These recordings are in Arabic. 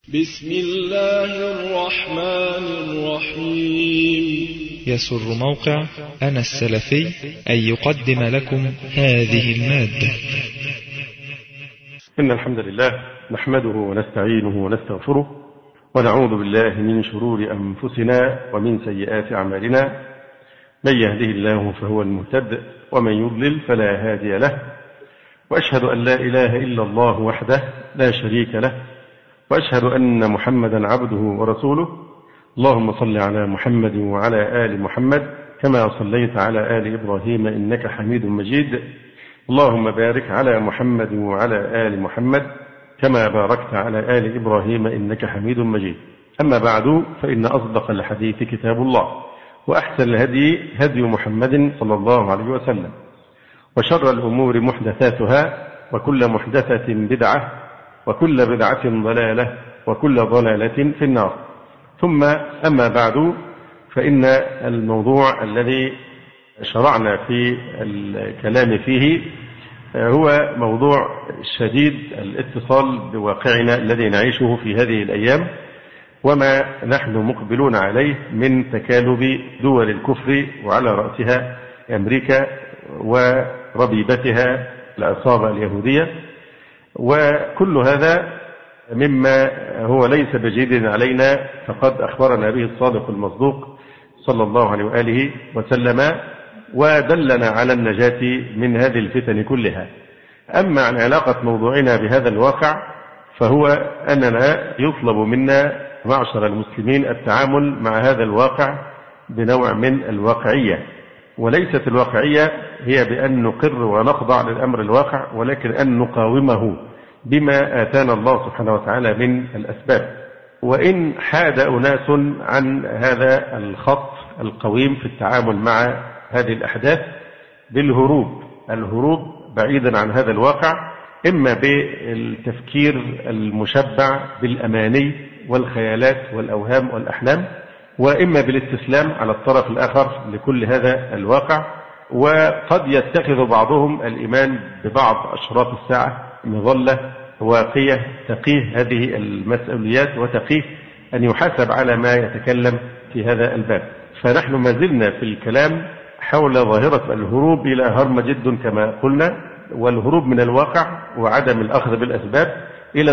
بسم الله الرحمن الرحيم. يسر موقع أنا السلفي أن يقدم لكم هذه المادة. إن الحمد لله نحمده ونستعينه ونستغفره ونعوذ بالله من شرور أنفسنا ومن سيئات أعمالنا. من يهده الله فهو المهتد ومن يضلل فلا هادي له، وأشهد أن لا إله إلا الله وحده لا شريك له، وأشهد أن محمدا عبده ورسوله. اللهم صل على محمد وعلى آل محمد كما صليت على آل إبراهيم إنك حميد مجيد. اللهم بارك على محمد وعلى آل محمد كما باركت على آل إبراهيم إنك حميد مجيد. أما بعد، فإن أصدق الحديث كتاب الله، وأحسن الهدي هدي محمد صلى الله عليه وسلم، وشر الأمور محدثاتها، وكل محدثة بدعة، وكل بدعة ضلالة، وكل ضلالة في النار. ثم أما بعد، فإن الموضوع الذي شرعنا في الكلام فيه هو موضوع شديد الاتصال بواقعنا الذي نعيشه في هذه الأيام، وما نحن مقبلون عليه من تكالب دول الكفر، وعلى رأسها أمريكا وربيبتها العصابة اليهودية. وكل هذا مما هو ليس بجديد علينا، فقد أخبرنا به الصادق المصدوق صلى الله عليه وآله وسلم، ودلنا على النجاة من هذه الفتن كلها. أما عن علاقة موضوعنا بهذا الواقع، فهو أننا يطلب منا معشر المسلمين التعامل مع هذا الواقع بنوع من الواقعية، وليست الواقعية هي بأن نقر ونخضع للأمر الواقع، ولكن أن نقاومه بما آتانا الله سبحانه وتعالى من الأسباب. وإن حاد أناس عن هذا الخط القويم في التعامل مع هذه الأحداث الهروب بعيدا عن هذا الواقع، إما بالتفكير المشبع بالأماني والخيالات والأوهام والأحلام، وإما بالاستسلام على الطرف الآخر لكل هذا الواقع. وقد يتخذ بعضهم الإيمان ببعض أشراط الساعة مظلة واقية تقيه هذه المسؤوليات، وتقيه أن يحاسب على ما يتكلم في هذا الباب. فنحن ما زلنا في الكلام حول ظاهرة الهروب إلى هرمجد كما قلنا، والهروب من الواقع وعدم الأخذ بالأسباب إلى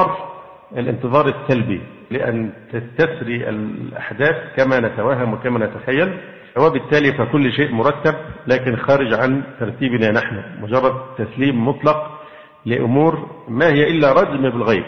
الانتظار السلبي، لأن تسري الأحداث كما نتوهم وكما نتخيل، وبالتالي فكل شيء مرتب لكن خارج عن ترتيبنا نحن، مجرد تسليم مطلق لأمور ما هي إلا رجم بالغيب.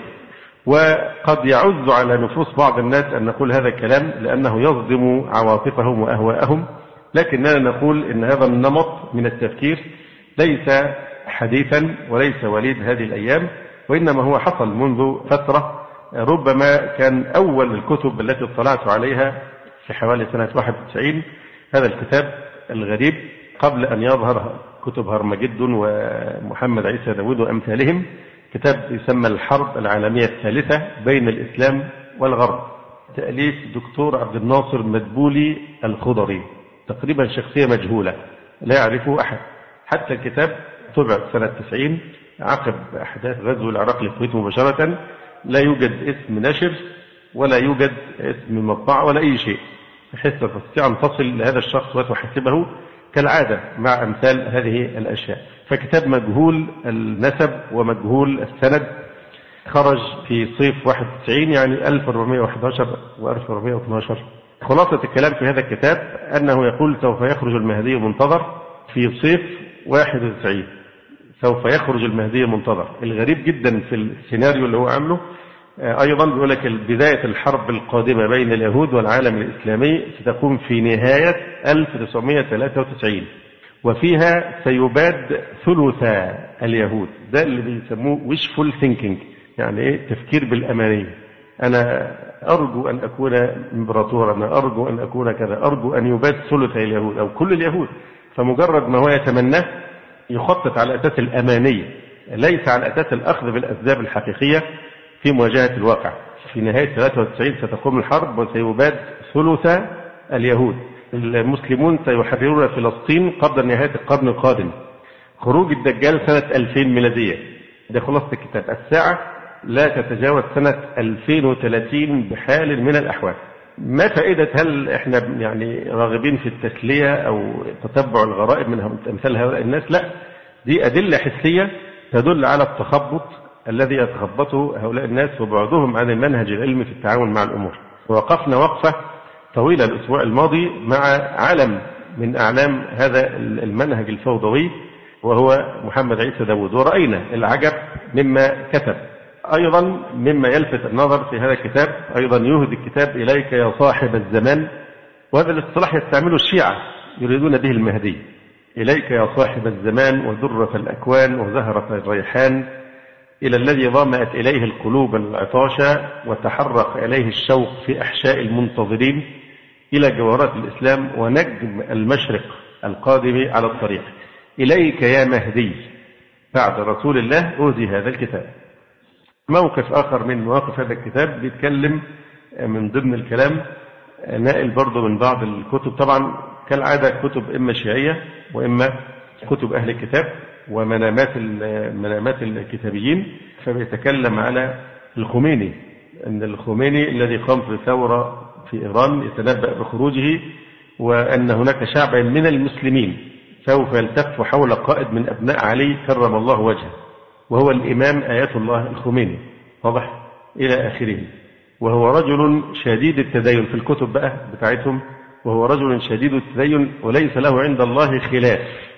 وقد يعز على نفوس بعض الناس أن نقول هذا الكلام لأنه يصدم عواطفهم وأهواءهم، لكننا نقول إن هذا النمط من التفكير ليس حديثا وليس وليد هذه الأيام، وإنما هو حصل منذ فترة. ربما كان أول الكتب التي اطلعت عليها في حوالي سنة 91 هذا الكتاب الغريب، قبل أن يظهر كتب هرمجد ومحمد عيسى داود وأمثالهم، كتاب يسمى الحرب العالمية الثالثة بين الإسلام والغرب، تأليف دكتور عبد الناصر مدبولي الخضري، تقريبا شخصية مجهولة لا يعرفه أحد. حتى الكتاب طبع سنة 90 عقب أحداث غزو العراق للكويت مباشرة، لا يوجد اسم نشر ولا يوجد اسم مطبعة ولا أي شيء، بحيث تستطيع أن تصل لهذا الشخص وتحاسبه كالعادة مع أمثال هذه الأشياء. فكتاب مجهول النسب ومجهول السند، خرج في صيف 91، يعني 1411 و1412. خلاصة الكلام في هذا الكتاب أنه يقول سوف يخرج المهدي المنتظر في صيف 91، سوف يخرج المهدي المنتظر. الغريب جدا في السيناريو اللي هو عامله أيضا بيقول لك بداية الحرب القادمة بين اليهود والعالم الإسلامي ستكون في نهاية 1993، وفيها سيباد ثلث اليهود. ده اللي بيسموه wishful thinking، يعني إيه؟ تفكير بالأمانية. أنا أرجو أن أكون إمبراطورا، أنا أرجو أن أكون كذا، أرجو أن يباد ثلث اليهود أو كل اليهود. فمجرد ما هو يتمناه يخطط على أساس الأمانية، ليس على أساس الأخذ بالأسباب الحقيقية في مواجهة الواقع. في نهاية 93 ستقوم الحرب وسيباد ثلث اليهود. المسلمون سيحررون فلسطين قبل نهاية القرن القادم. خروج الدجال سنة 2000 ميلادية. ده خلاصة الكتاب. الساعة لا تتجاوز سنة 2030 بحال من الأحوال. ما فائدة هل احنا يعني راغبين في التسلية أو تتبع الغرائب من أمثال هؤلاء الناس؟ لا، دي أدلة حسية تدل على التخبط الذي يتخبطه هؤلاء الناس وبعدهم عن المنهج العلمي في التعامل مع الأمور. ووقفنا وقفة طويلة الأسبوع الماضي مع علم من أعلام هذا المنهج الفوضوي وهو محمد عيسى داود، ورأينا العجب مما كتب. أيضا مما يلفت النظر في هذا الكتاب، أيضا يهدي الكتاب إليك يا صاحب الزمان، وهذا الاصطلاح يستعمله الشيعة يريدون به المهدي. إليك يا صاحب الزمان ودرة الأكوان وزهرة الريحان، إلى الذي ظمأت إليه القلوب العطاشة وتحرق إليه الشوق في أحشاء المنتظرين، إلى جوارات الإسلام ونجم المشرق القادم على الطريق. إليك يا مهدي، بعد رسول الله أهدي هذا الكتاب. موقف آخر من مواقف هذا الكتاب بيتكلم من ضمن الكلام نائل برضه من بعض الكتب، طبعا كالعادة كتب إما شيعية وإما كتب أهل الكتاب ومنامات الكتابيين. فبيتكلم على الخميني، أن الخميني الذي قام في ثورة في إيران يتنبأ بخروجه، وأن هناك شعبا من المسلمين سوف يلتف حول قائد من أبناء علي كرم الله وجهه، وهو الإمام آية الله الخميني، واضح إلى آخره. وهو رجل شديد التدين في الكتب بقى بتاعتهم، وهو رجل شديد التدين وليس له عند الله خلاف.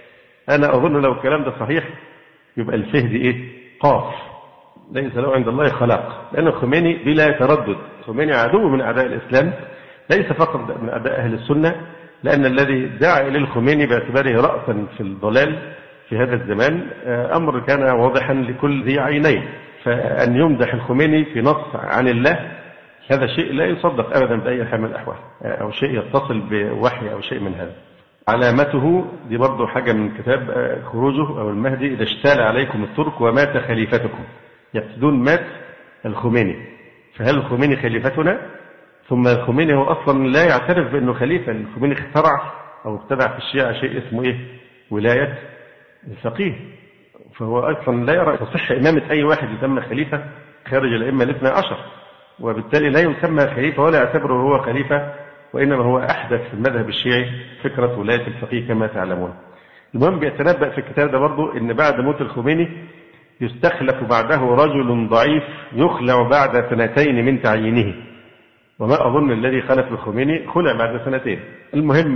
أنا أظن لو الكلام ده صحيح يبقى الفهد إيه؟ قاف، ليس له عند الله خلاق، لأن الخميني بلا تردد الخميني عدو من أعداء الإسلام، ليس فقط من أعداء أهل السنة، لأن الذي دعا إلى الخميني باعتباره رأسا في الضلال في هذا الزمان أمر كان واضحا لكل ذي عينين. فأن يمدح الخميني في نص عن الله هذا شيء لا يصدق أبدا بأي حال من الأحوال، أو شيء يتصل بوحي أو شيء من هذا. علامته دي برضو حاجة من كتاب خروجه أو المهدي: إذا اشتال عليكم الترك ومات خليفتكم. يقصدون مات الخميني، فهل الخميني خليفتنا؟ ثم الخميني هو أصلا لا يعترف بأنه خليفة. الخميني اخترع أو ابتدع في الشيعة شيء اسمه إيه؟ ولاية الفقيه، فهو أصلا لا يرى تصح إمامة أي واحد يسمى خليفة خارج الأئمة الاثنى عشر، وبالتالي لا يسمى خليفة ولا يعتبره هو خليفة، وإنما هو أحدث في المذهب الشيعي فكرة ولاية الفقيه كما تعلمون. المهم بيتنبأ في الكتاب ده برضو إن بعد موت الخميني يستخلف بعده رجل ضعيف يخلع بعد 2 من تعيينه، وما أظن الذي خلف الخميني خلع بعد 2. المهم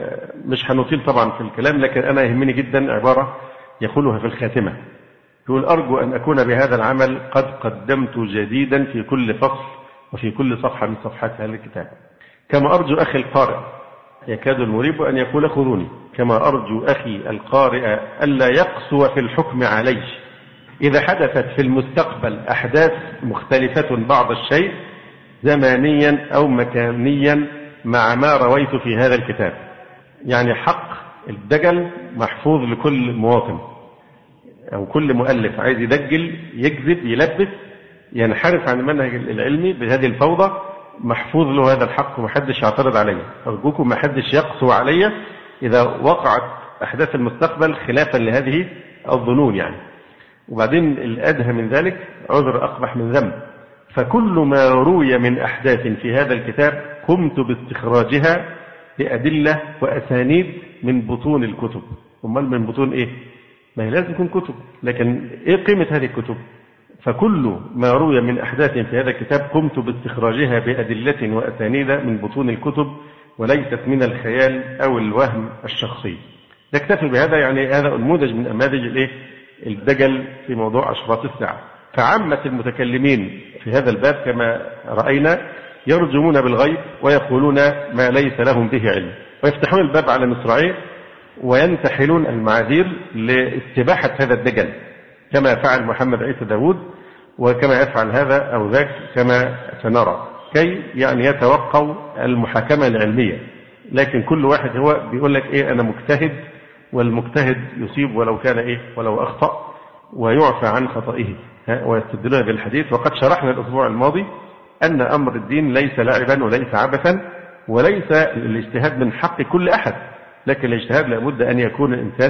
مش هنطيل طبعا في الكلام، لكن أنا يهمني جدا عبارة يقولها في الخاتمة، يقول: أرجو أن أكون بهذا العمل قد قدمت جديدا في كل فصل وفي كل صفحة من صفحات هذا الكتاب، كما أرجو أخي القارئ يكاد المريب أن يقول خذوني، كما أرجو أخي القارئ ألا يقسو في الحكم علي إذا حدثت في المستقبل أحداث مختلفة بعض الشيء زمانيا أو مكانيا مع ما رويت في هذا الكتاب. يعني حق الدجل محفوظ لكل مواطن أو كل مؤلف عايز يدجل يكذب يلبس ينحرف عن المنهج العلمي بهذه الفوضى، محفوظ له هذا الحق ومحدش يعترض عليه. أرجوكم محدش يقسو علي إذا وقعت أحداث المستقبل خلافا لهذه الظنون يعني. وبعدين الأدهى من ذلك: عذر أقبح من ذنب، فكل ما روي من أحداث في هذا الكتاب قمت باستخراجها بأدلة وأسانيد من بطون الكتب. أمال من بطون إيه؟ ما هي لازم يكون كتب، لكن إيه قيمة هذه الكتب؟ فكل ما روي من أحداث في هذا الكتاب قمت باستخراجها بأدلة وأسانيد من بطون الكتب وليست من الخيال أو الوهم الشخصي. نكتفي بهذا، يعني هذا نموذج من نماذج الدجل في موضوع أشراط الساعة. فعامة المتكلمين في هذا الباب كما رأينا يرجمون بالغيب ويقولون ما ليس لهم به علم، ويفتحون الباب على مصراعيه وينتحلون المعاذير لاستباحة هذا الدجل، كما فعل محمد عيسى داود وكما يفعل هذا أو ذاك كما سنرى، كي يعني يتوقعوا المحاكمة العلمية. لكن كل واحد هو بيقول لك إيه؟ أنا مجتهد، والمجتهد يصيب ولو كان ولو أخطأ ويعفى عن خطئه، ويستدلون بالحديث. وقد شرحنا الأسبوع الماضي أن أمر الدين ليس لعبا وليس عبثا، وليس الاجتهاد من حق كل أحد، لكن الاجتهاد لابد أن يكون الإنسان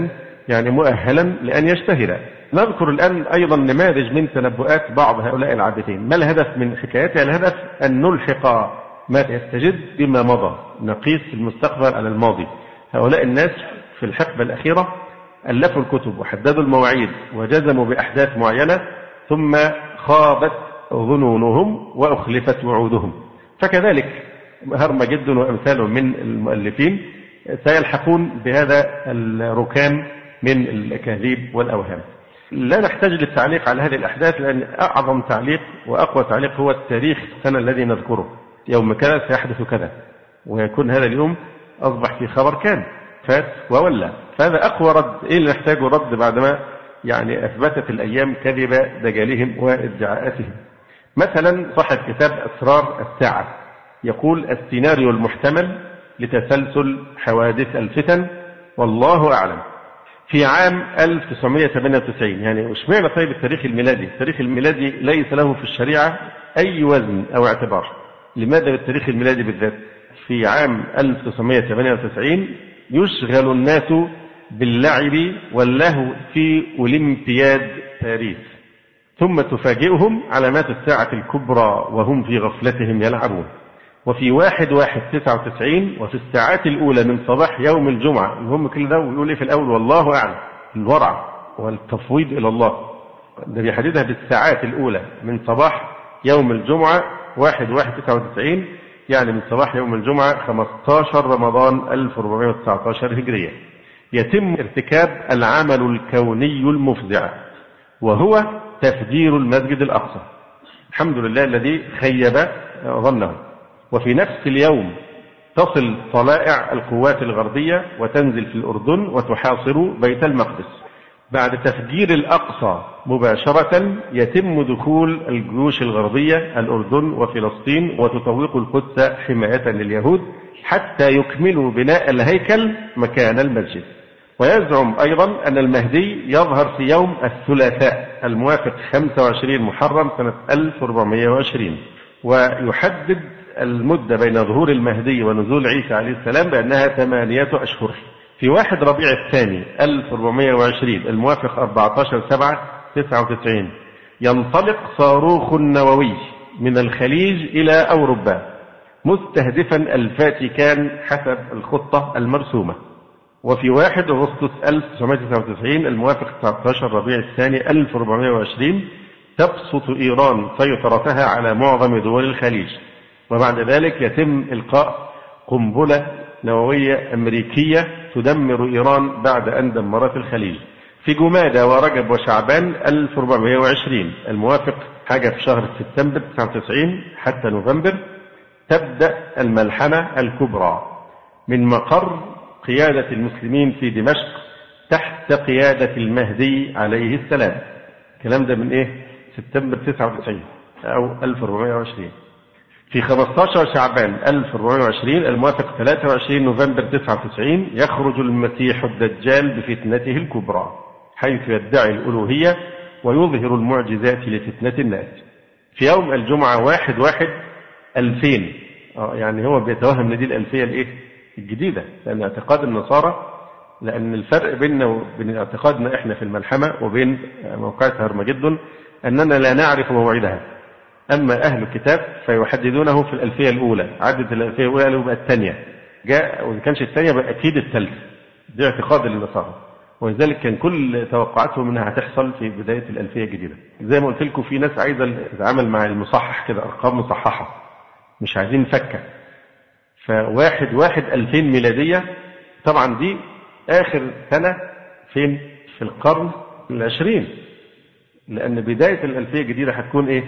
يعني مؤهلا لأن يشتهر. نذكر الآن أيضا نماذج من تنبؤات بعض هؤلاء العابثين. ما الهدف من حكايتها؟ الهدف أن نلحق ما يستجد بما مضى، نقيس المستقبل على الماضي. هؤلاء الناس في الحقبة الأخيرة ألفوا الكتب وحددوا المواعيد وجزموا بأحداث معينة، ثم خابت ظنونهم وأخلفت وعودهم. فكذلك هرمجدون وأمثاله من المؤلفين سيلحقون بهذا الركام من الأكاذيب والأوهام. لا نحتاج للتعليق على هذه الأحداث، لأن أعظم تعليق وأقوى تعليق هو التاريخ السنة الذي نذكره. يوم كذا سيحدث كذا، ويكون هذا اليوم أصبح في خبر كان فات وولى. فهذا أقوى رد. إيه اللي نحتاجه رد بعدما يعني أثبتت الأيام كذب دجالهم وادعاءاتهم؟ مثلا صاحب كتاب أسرار الساعة يقول: السيناريو المحتمل لتسلسل حوادث الفتن والله أعلم. في عام 1998، يعني اشمعنى طيب التاريخ الميلادي؟ التاريخ الميلادي ليس له في الشريعة أي وزن أو اعتبار. لماذا بالتاريخ الميلادي بالذات؟ في عام 1998 يشغل الناس باللعب واللهو في أولمبياد باريس، ثم تفاجئهم علامات الساعة الكبرى وهم في غفلتهم يلعبون. وفي 1/1/99 وفي الساعات الأولى من صباح يوم الجمعة، المهم كل ده ويقول إيه في الأول؟ والله أعلم. الورع والتفويض إلى الله، ده بيحددها بالساعات الأولى من صباح يوم الجمعة 1/1/99، يعني من صباح يوم الجمعة 15 رمضان 1419 هجرية. يتم ارتكاب العمل الكوني المفزع، وهو تفجير المسجد الأقصى. الحمد لله الذي خيب ظنه. وفي نفس اليوم تصل طلائع القوات الغربية وتنزل في الأردن وتحاصر بيت المقدس. بعد تفجير الأقصى مباشرة يتم دخول الجيوش الغربية الأردن وفلسطين وتطوق القدس حماية لليهود حتى يكملوا بناء الهيكل مكان المسجد. ويزعم أيضا أن المهدي يظهر في يوم الثلاثاء الموافق 25 محرم سنة 1420، ويحدد المدة بين ظهور المهدي ونزول عيسى عليه السلام بأنها 8 أشهر. في 1 ربيع الثاني 1420 الموافق 14/7/99 ينطلق صاروخ نووي من الخليج إلى أوروبا مستهدفا الفاتيكان حسب الخطة المرسومة. وفي 1 أغسطس 1999 الموافق 19 ربيع الثاني 1420 تبسط إيران سيطرتها على معظم دول الخليج، وبعد ذلك يتم إلقاء قنبلة نووية أمريكية تدمر إيران بعد أن دمرت الخليج. في جمادى ورجب وشعبان 1420 الموافق حاجة في شهر سبتمبر 99 حتى نوفمبر تبدأ الملحمة الكبرى من مقر قيادة المسلمين في دمشق تحت قيادة المهدي عليه السلام. الكلام ده من إيه؟ سبتمبر 99 أو 1420. في 15 شعبان 1420 الموافق 23 نوفمبر 99 يخرج المسيح الدجال بفتنته الكبرى، حيث يدعي الألوهية ويظهر المعجزات لفتنة الناس. في يوم الجمعة 1/1/2000 يعني هو بيتوهم ان دي الألفية الإيه؟ الجديدة، لأن اعتقاد النصارى، لأن الفرق بيننا وبين اعتقادنا إحنا في الملحمة وبين موقعة هرمجدون أننا لا نعرف موعدها. أما أهل الكتاب فيحددونه في الألفية الأولى، عدد الألفية الأولى اللي بقى الثانية جاء، وإن كانش الثانية بقى أكيد الثالثة. دي اعتقاد النصارى، ولذلك كان كل توقعاتهم أنها هتحصل في بداية الألفية الجديدة. زي ما قلت لكم في ناس عايزة تتعامل مع المصحح كده، أرقام مصححة، مش عايزين نفكر. ف1/1/2000 ميلادية طبعا دي آخر سنة فين؟ في القرن 20، لأن بداية الألفية الجديدة هتكون إيه؟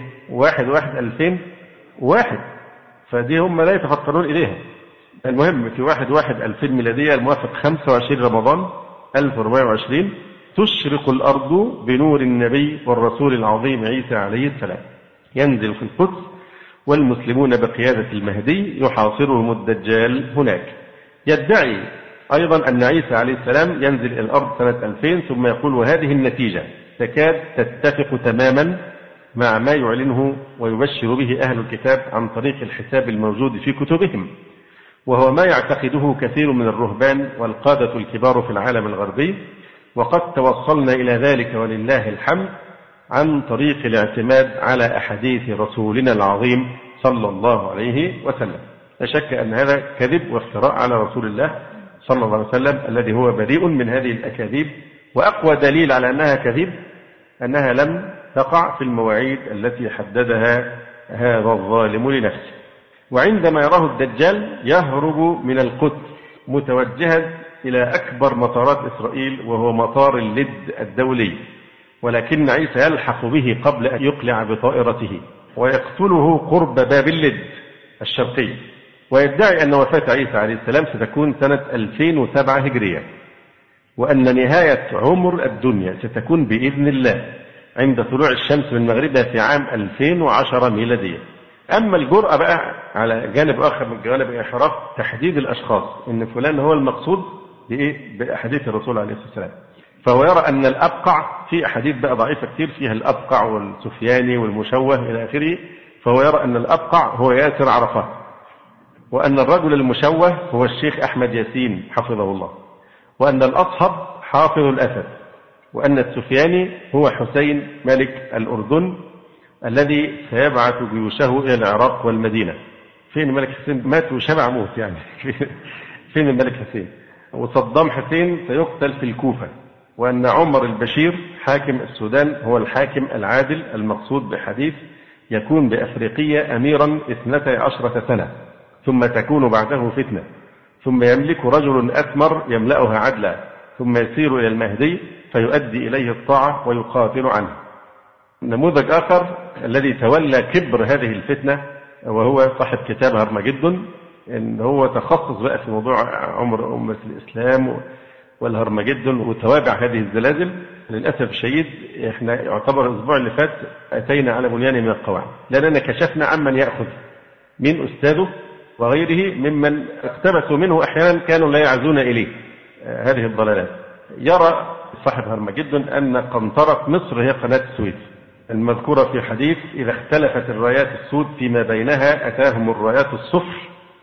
1/1/2001، فدي هم لا يتفطرون إليها. المهم في 1/1/2000 ميلادية الموافق 25 رمضان 1420 تشرق الأرض بنور النبي والرسول العظيم عيسى عليه السلام، ينزل في القدس والمسلمون بقيادة المهدي يحاصرهم الدجال هناك. يدعي أيضا أن عيسى عليه السلام ينزل إلى الأرض سنة 2000، ثم يقول: وهذه النتيجة تكاد تتفق تماما مع ما يعلنه ويبشر به أهل الكتاب عن طريق الحساب الموجود في كتبهم، وهو ما يعتقده كثير من الرهبان والقادة الكبار في العالم الغربي، وقد توصلنا إلى ذلك ولله الحمد عن طريق الاعتماد على أحاديث رسولنا العظيم صلى الله عليه وسلم. لا شك أن هذا كذب وافتراء على رسول الله صلى الله عليه وسلم الذي هو بريء من هذه الأكاذيب. وأقوى دليل على أنها كذب أنها لم تقع في المواعيد التي حددها هذا الظالم لنفسه. وعندما يراه الدجال يهرب من القدس متوجها إلى أكبر مطارات إسرائيل وهو مطار اللد الدولي، ولكن عيسى يلحق به قبل أن يقلع بطائرته ويقتله قرب باب اللد الشرقي، ويدعي أن وفاة عيسى عليه السلام ستكون سنة 2007 هجرية، وأن نهاية عمر الدنيا ستكون بإذن الله عند طلوع الشمس من مغربها في عام 2010 ميلادية. أما الجرأة بقى على جانب آخر من جوانب الانحراف تحديد الأشخاص إن فلان هو المقصود بأحاديث الرسول عليه الصلاة والسلام، فهو يرى أن الأبقع في أحاديث بقى ضعيفة كتير فيها الأبقع والسفياني والمشوه إلى آخره، فهو يرى أن الأبقع هو ياسر عرفات، وأن الرجل المشوه هو الشيخ أحمد ياسين حفظه الله، وأن الأصهب حافظ الأسد، وأن السفياني هو حسين ملك الأردن الذي سيبعث جيوشه إلى العراق والمدينة. فين الملك حسين؟ مات وشبع موت يعني فين الملك حسين؟ وصدام حسين سيقتل في الكوفة، وأن عمر البشير حاكم السودان هو الحاكم العادل المقصود بحديث يكون بأفريقيا أميرا 12 سنة ثم تكون بعده فتنة ثم يملك رجل أثمر يملأها عدلا ثم يسير إلى المهدي فيؤدي إليه الطاعة ويقاتل عنه. نموذج آخر الذي تولى كبر هذه الفتنة وهو صاحب كتاب هرمجدون، إن هو تخصص بقى في موضوع عمر أمة الإسلام والهرمجدون وتوابع هذه الزلازل. للأسف الشديد احنا يعتبر الأسبوع اللي فات أتينا على بنيان من القواعد، لأننا كشفنا عمن يأخذ من أستاذه وغيره ممن اقتبسوا منه أحيانا كانوا لا يعزون إليه هذه الضلالات. يرى صاحب هرمجدون أن قنطرة مصر هي قناة السويس المذكورة في حديث إذا اختلفت الرايات السود فيما بينها أتاهم الرايات الصفر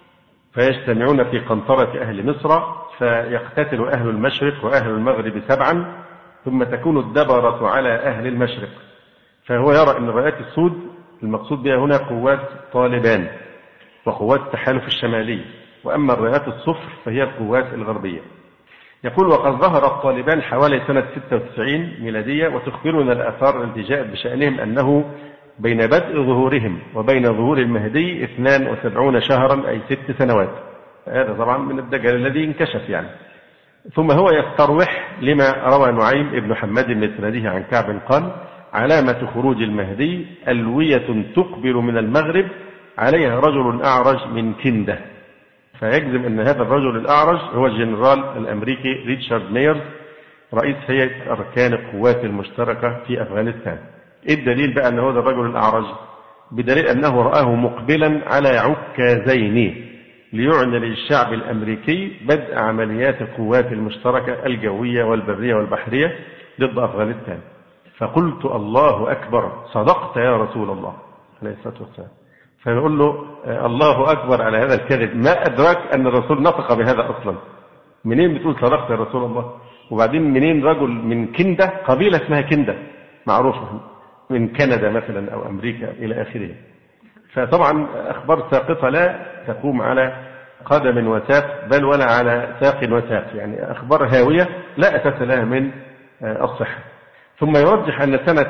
فيجتمعون في قنطرة أهل مصر فيقتتل أهل المشرق وأهل المغرب 7 ثم تكون الدبرة على أهل المشرق. فهو يرى أن الرايات السود المقصود بها هنا قوات طالبان وقوات التحالف الشمالي، وأما الرايات الصفر فهي القوات الغربية. يقول وقد ظهر الطالبان حوالي سنة 96 ميلادية، وتخبرنا الآثار التي جاءت بشأنهم أنه بين بدء ظهورهم وبين ظهور المهدي 72 شهرا أي 6 سنوات. هذا طبعا من الدجال الذي انكشف يعني. ثم هو يستروح لما روى نعيم ابن حماد بن سنده عن كعب قال علامة خروج المهدي ألوية تقبل من المغرب عليها رجل أعرج من كندة. فيجزم أن هذا الرجل الأعرج هو الجنرال الأمريكي ريتشارد ميرز رئيس هيئة أركان القوات المشتركة في أفغانستان. إيه الدليل بقى أن هذا الرجل الأعرج؟ بدليل أنه رآه مقبلا على عكازين ليعلن للشعب الأمريكي بدء عمليات القوات المشتركة الجوية والبرية والبحرية ضد أفغانستان. فقلت الله أكبر صدقت يا رسول الله عليه الصلاة والسلام. فنقول له الله أكبر على هذا الكذب، ما أدراك أن الرسول نطق بهذا أصلا؟ منين بتقول صدقت يا رسول الله؟ وبعدين منين رجل من كندة، قبيلة اسمها كندة معروفة من كندا مثلا أو أمريكا إلى آخره. فطبعا أخبار ساقطة لا تقوم على قدم وساق بل ولا على ساق وساق، يعني أخبار هاوية لا أساس لها من الصحة. ثم يرجح أن سنة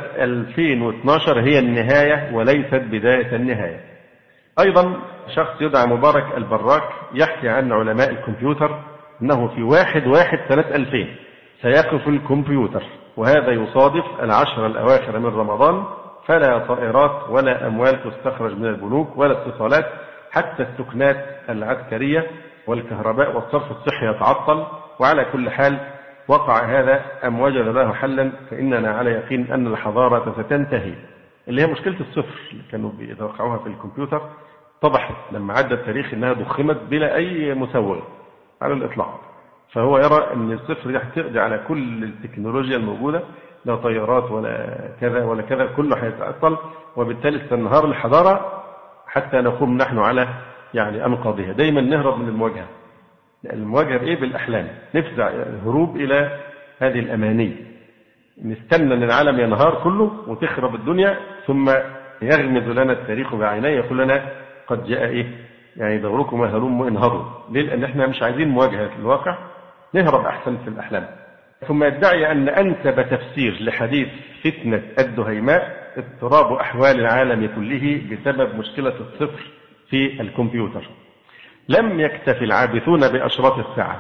2012 هي النهاية وليست بداية النهاية. أيضا شخص يدعى مبارك البراك يحكي عن علماء الكمبيوتر أنه في 1/1/2000 سيقف الكمبيوتر، وهذا يصادف 10 الأواخر من رمضان، فلا طائرات ولا أموال تستخرج من البنوك ولا اتصالات، حتى السكنات العسكرية والكهرباء والصرف الصحي يتعطل. وعلى كل حال وقع هذا أم وجد له حلا، فإننا على يقين أن الحضارة ستنتهي، اللي هي مشكلة الصفر اللي كانوا بيتوقعوها في الكمبيوتر طبحت لما عدى التاريخ أنها ضخمت بلا أي مسوغ على الإطلاق. فهو يرى أن الصفر دي هتقضي على كل التكنولوجيا الموجودة، لا طيارات ولا كذا ولا كذا، كله هيتعطل، وبالتالي استنهار الحضارة حتى نقوم نحن على يعني أنقاضها. دايما نهرب من المواجهة. المواجهة بإيه؟ بالأحلام، نفزع هروب إلى هذه الأماني، نستنى أن العالم ينهار كله وتخرب الدنيا ثم يغمز لنا التاريخ بعينيه يقول لنا قد جاء يعني دوركم هلم انهضوا. ليه؟ لأن احنا مش عايزين مواجهة الواقع، نهرب أحسن في الأحلام. ثم يدعي أن أنسب تفسير لحديث فتنة الدهيماء اضطراب أحوال العالم كله بسبب مشكلة الصفر في الكمبيوتر. لم يكتفي العابثون بأشراط الساعة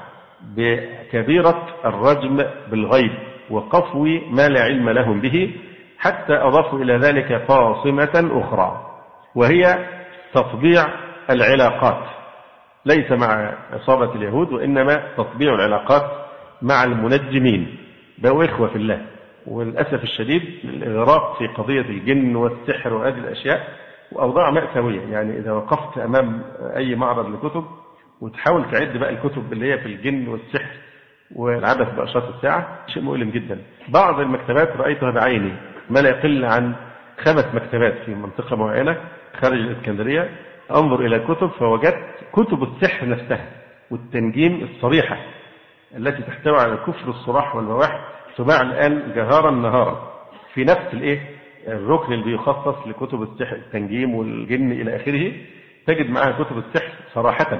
بكبيرة الرجم بالغيب وقفو ما لا علم لهم به، حتى أضافوا إلى ذلك طاصمة أخرى، وهي تطبيع العلاقات، ليس مع عصابة اليهود وإنما تطبيع العلاقات مع المنجمين، بقوا إخوة في الله. وللأسف الشديد الإغراق في قضية الجن والسحر وهذه الأشياء وأوضاع مأساوية. يعني إذا وقفت أمام أي معرض لكتب وتحاول تعد بقى الكتب اللي هي في الجن والسحر والعبث بأشراط الساعة، شيء مؤلم جدا. بعض المكتبات رأيتها بعيني، ما لا يقل عن 5 مكتبات في منطقة معينة خارج الإسكندرية، أنظر إلى الكتب فوجدت كتب السحر نفسها والتنجيم الصريحة التي تحتوي على الكفر الصراح والمواح تباع الآن جهارا نهارا في نفس الركن اللي بيخصص لكتب السحر، التنجيم والجن إلى آخره، تجد معها كتب السحر صراحة.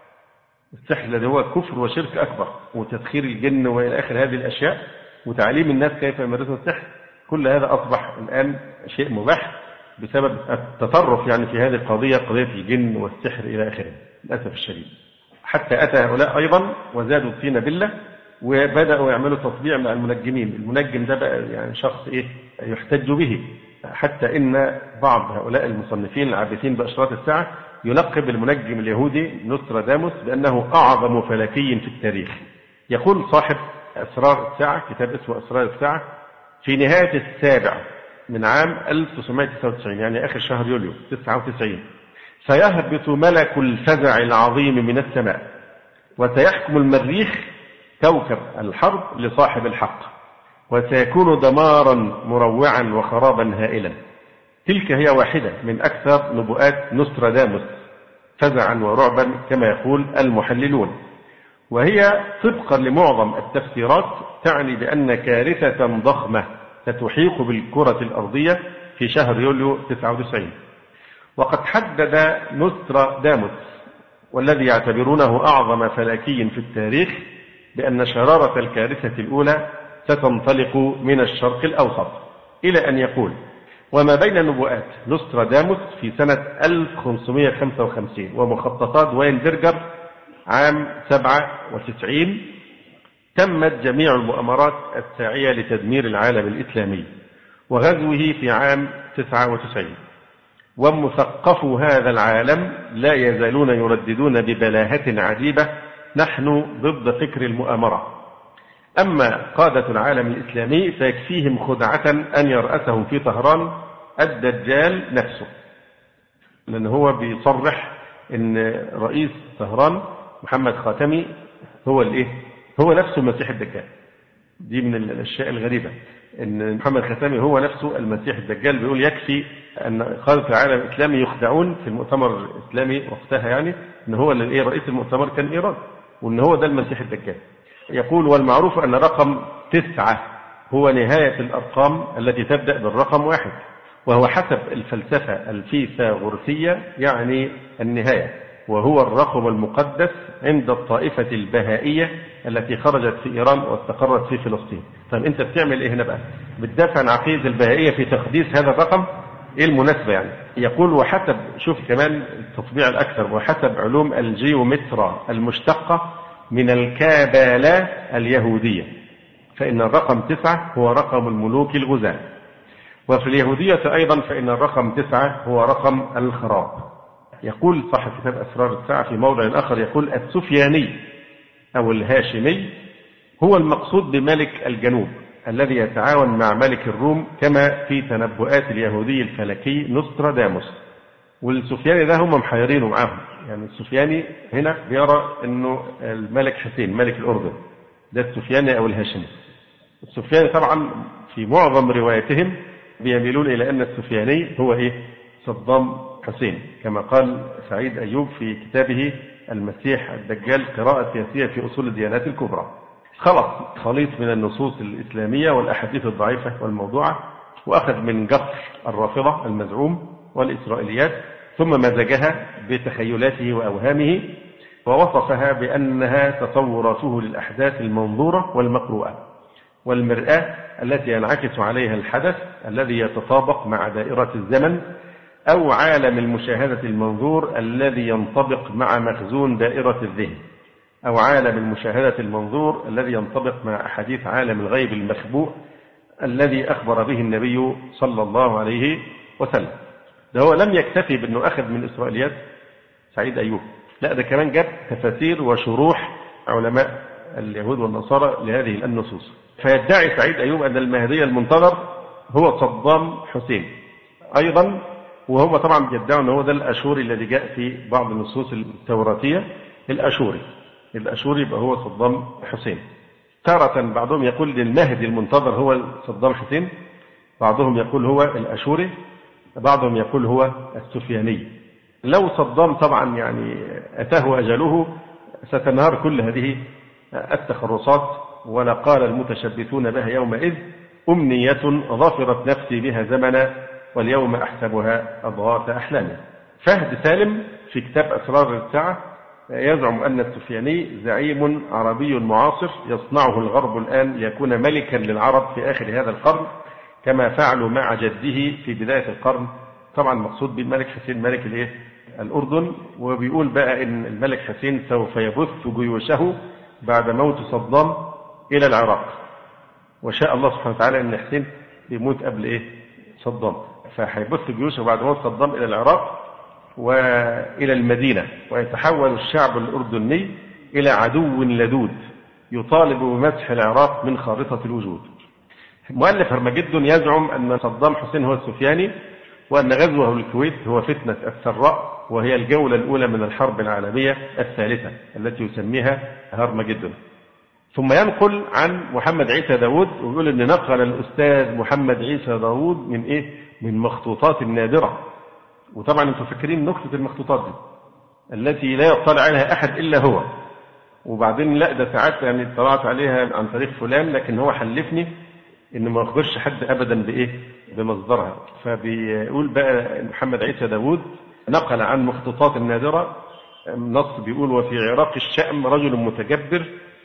السحر الذي هو كفر وشرك أكبر وتسخير الجن وإلى آخر هذه الأشياء وتعليم الناس كيف يمارسون السحر، كل هذا أصبح الآن شيء مباح بسبب التطرف يعني في هذه القضية، قضية الجن والسحر إلى آخره للأسف الشديد. حتى أتى هؤلاء أيضا وزادوا الطين بالله وبدأوا يعملوا تطبيع مع المنجمين. المنجم ده بقى يعني شخص يحتج به، حتى إن بعض هؤلاء المصنفين العابثين بأشراط الساعة يلقب المنجم اليهودي نوستراداموس بأنه أعظم فلكي في التاريخ. يقول صاحب أسرار الساعة، كتاب اسمه أسرار الساعة، في نهاية السابع من عام 1999 يعني آخر شهر يوليو 99 سيهبط ملك الفزع العظيم من السماء وسيحكم المريخ كوكب الحرب لصاحب الحق، وسيكون دمارا مروعا وخرابا هائلا. تلك هي واحدة من أكثر نبوءات نوستراداموس فزعا ورعبا كما يقول المحللون، وهي طبقا لمعظم التفسيرات تعني بأن كارثة ضخمة ستحيق بالكرة الأرضية في شهر يوليو 99. وقد حدد نوستراداموس والذي يعتبرونه أعظم فلكي في التاريخ بأن شرارة الكارثة الأولى ستنطلق من الشرق الأوسط، إلى أن يقول: وما بين نبوءات نوستراداموس في سنة 1555 ومخططات واينبرجر عام 97 تمت جميع المؤامرات الساعية لتدمير العالم الإسلامي وغزوه في عام 99، ومثقفو هذا العالم لا يزالون يرددون ببلاهة عجيبة: نحن ضد فكر المؤامرة. أما قادة العالم الإسلامي فيكفيهم خدعة أن يرأسهم في طهران الدجال نفسه، لأن هو بيصرح أن رئيس طهران محمد خاتمي هو نفسه المسيح الدجال. دي من الأشياء الغريبة أن محمد خاتمي هو نفسه المسيح الدجال. بيقول يكفي أن قادة العالم الإسلامي يخدعون في المؤتمر الإسلامي وقتها، يعني أن هو رئيس المؤتمر كان إيران، وأن هو ده المسيح الدجال. يقول: والمعروف أن رقم 9 هو نهاية الأرقام التي تبدأ بالرقم 1، وهو حسب الفلسفة الفيثاغورسية يعني النهاية، وهو الرقم المقدس عند الطائفة البهائية التي خرجت في إيران واستقرت في فلسطين. طيب أنت بتعمل إيه هنا بقى؟ بتدافع عن عقيدة البهائية في تقديس هذا الرقم؟ إيه المناسبة يعني؟ يقول: وحسب، شوف كمان التطبيع الأكثر، وحسب علوم الجيومترا المشتقة من الكابالة اليهودية فإن الرقم 9 هو رقم الملوك الغزاة، وفي اليهودية أيضا فإن الرقم 9 هو رقم الخراب. يقول صاحب كتاب أسرار الساعة في موضع آخر، يقول: السفياني أو الهاشمي هو المقصود بملك الجنوب الذي يتعاون مع ملك الروم كما في تنبؤات اليهودي الفلكي نوستراداموس. والسفياني ده هم محيرينه معاهم، يعني السفياني هنا بيرى أنه الملك حسين ملك الأردن ده السفياني أو الهاشمي. السفياني طبعا في معظم روايتهم بيميلون إلى أن السفياني هو صدام حسين، كما قال سعيد أيوب في كتابه المسيح الدجال قراءة سياسية في أصول الديانات الكبرى. خليط من النصوص الإسلامية والأحاديث الضعيفة والموضوعة، وأخذ من جفر الرافضة المزعوم والإسرائيليات، ثم مزجها بتخيلاته وأوهامه، ووصفها بأنها تصوراته للأحداث المنظورة والمقروءة، والمرآة التي ينعكس عليها الحدث الذي يتطابق مع دائرة الزمن، أو عالم المشاهدة المنظور الذي ينطبق مع مخزون دائرة الذهن، أو عالم المشاهدة المنظور الذي ينطبق مع أحاديث عالم الغيب المخبوء الذي أخبر به النبي صلى الله عليه وسلم. ده هو لم يكتفي بأنه أخذ من إسرائيليات سعيد أيوب، لا ده كمان جاب تفاسير وشروح علماء اليهود والنصارى لهذه النصوص. فيدعي سعيد أيوب أن المهدي المنتظر هو صدام حسين أيضا، وهم طبعا يدعون أنه ده الأشوري الذي جاء في بعض النصوص التوراتية، الأشوري يبقى هو صدام حسين. تارة بعضهم يقول المهدي المنتظر هو صدام حسين، بعضهم يقول هو الأشوري، بعضهم يقول هو السفياني. لو صدام طبعا يعني أتاه أجله ستنهار كل هذه التخرصات، ولقال المتشبثون بها يومئذ أمنية ظفرت نفسي بها زمنا واليوم أحسبها أضغاث أحلامي. فهد سالم في كتاب أسرار الساعة يزعم أن السفياني زعيم عربي معاصر يصنعه الغرب الآن ليكون ملكا للعرب في آخر هذا القرن، كما فعلوا مع جده في بداية القرن. طبعا مقصود بالملك حسين ملك الأردن، وبيقول بقى إن الملك حسين سوف يبث جيوشه بعد موت صدام إلى العراق، وشاء الله سبحانه وتعالى أن حسين يموت قبل صدام، فهيبث جيوشه بعد موت صدام إلى العراق وإلى المدينة، ويتحول الشعب الأردني إلى عدو لدود يطالب بمسح العراق من خارطة الوجود. مؤلف هرمجدون يزعم أن صدام حسين هو السفياني، وأن غزوه الكويت هو فتنة السراء، وهي الجولة الأولى من الحرب العالمية الثالثة التي يسميها هرمجدون. ثم ينقل عن محمد عيسى داود ويقول أن نقل الأستاذ محمد عيسى داود من مخطوطات نادرة. وطبعا انتم فاكرين نقطة المخطوطات دي التي لا يطلع عليها أحد إلا هو، وبعدين لا ده ساعات يعني اطلعت عليها عن طريق فلان، لكن هو حلفني إن ما أخبرش حد أبدا بمصدرها. فبيقول بقى محمد عيسى داود نقل عن مخطوطات النادرة نص بيقول: وفي عراق الشأم رجل متجبر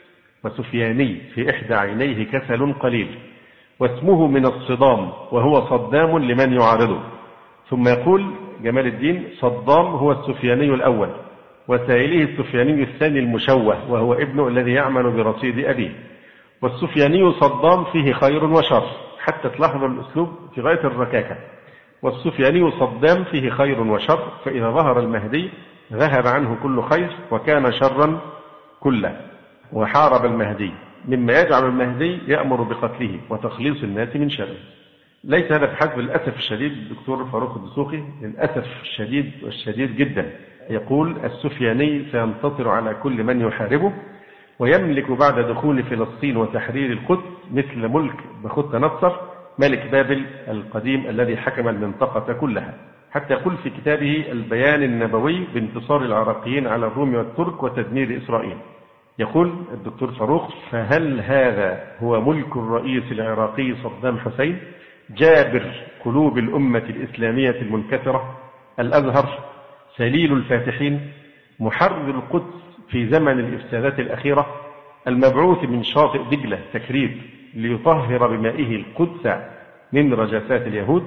وسفياني في إحدى عينيه كسل قليل، واسمه من الصدام وهو صدام لمن يعارضه. ثم يقول جمال الدين: صدام هو السفياني الأول، وسائله السفياني الثاني المشوه وهو ابنه الذي يعمل برصيد أبيه. والسفياني صدام فيه خير وشر، حتى تلاحظوا الأسلوب في غاية الركاكة. والسفياني صدام فيه خير وشر، فإذا ظهر المهدي ذهب عنه كل خير وكان شرا كله، وحارب المهدي، مما يجعل المهدي يأمر بقتله وتخليص الناس من شره. ليس هذا بحسب للأسف الشديد. الدكتور فاروق الدسوقي للأسف الشديد والشديد جدا يقول: السفياني سينتصر على كل من يحاربه، ويملك بعد دخول فلسطين وتحرير القدس مثل ملك بخت نصر ملك بابل القديم الذي حكم المنطقة كلها. حتى يقول في كتابه البيان النبوي بانتصار العراقيين على الروم والترك وتدمير إسرائيل، يقول الدكتور فاروق: فهل هذا هو ملك الرئيس العراقي صدام حسين، جابر قلوب الأمة الإسلامية المنكسرة، الأزهر، سليل الفاتحين، محرر القدس في زمن الإفسادات الأخيرة، المبعوث من شاطئ دجلة تكريت ليطهر بمائه القدس من رجاسات اليهود؟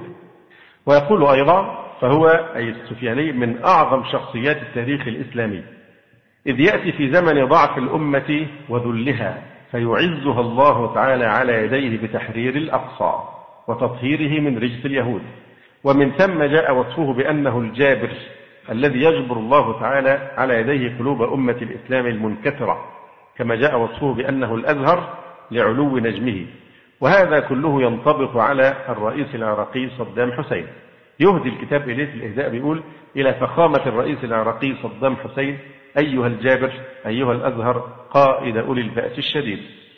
ويقول أيضا: فهو أي السفياني من أعظم شخصيات التاريخ الإسلامي، إذ يأتي في زمن ضعف الأمة وذلها فيعزها الله تعالى على يديه بتحرير الأقصى وتطهيره من رجس اليهود. ومن ثم جاء وصفه بأنه الجابر الذي يجبر الله تعالى على يديه قلوب أمة الإسلام المنكسرة، كما جاء وصفه بأنه الأزهر لعلو نجمه. وهذا كله ينطبق على الرئيس العراقي صدام حسين. يهدي الكتاب إليه في الإهداء بيقول: إلى فخامة الرئيس العراقي صدام حسين أيها الجابر أيها الأزهر قائد أولي البأس الشديد.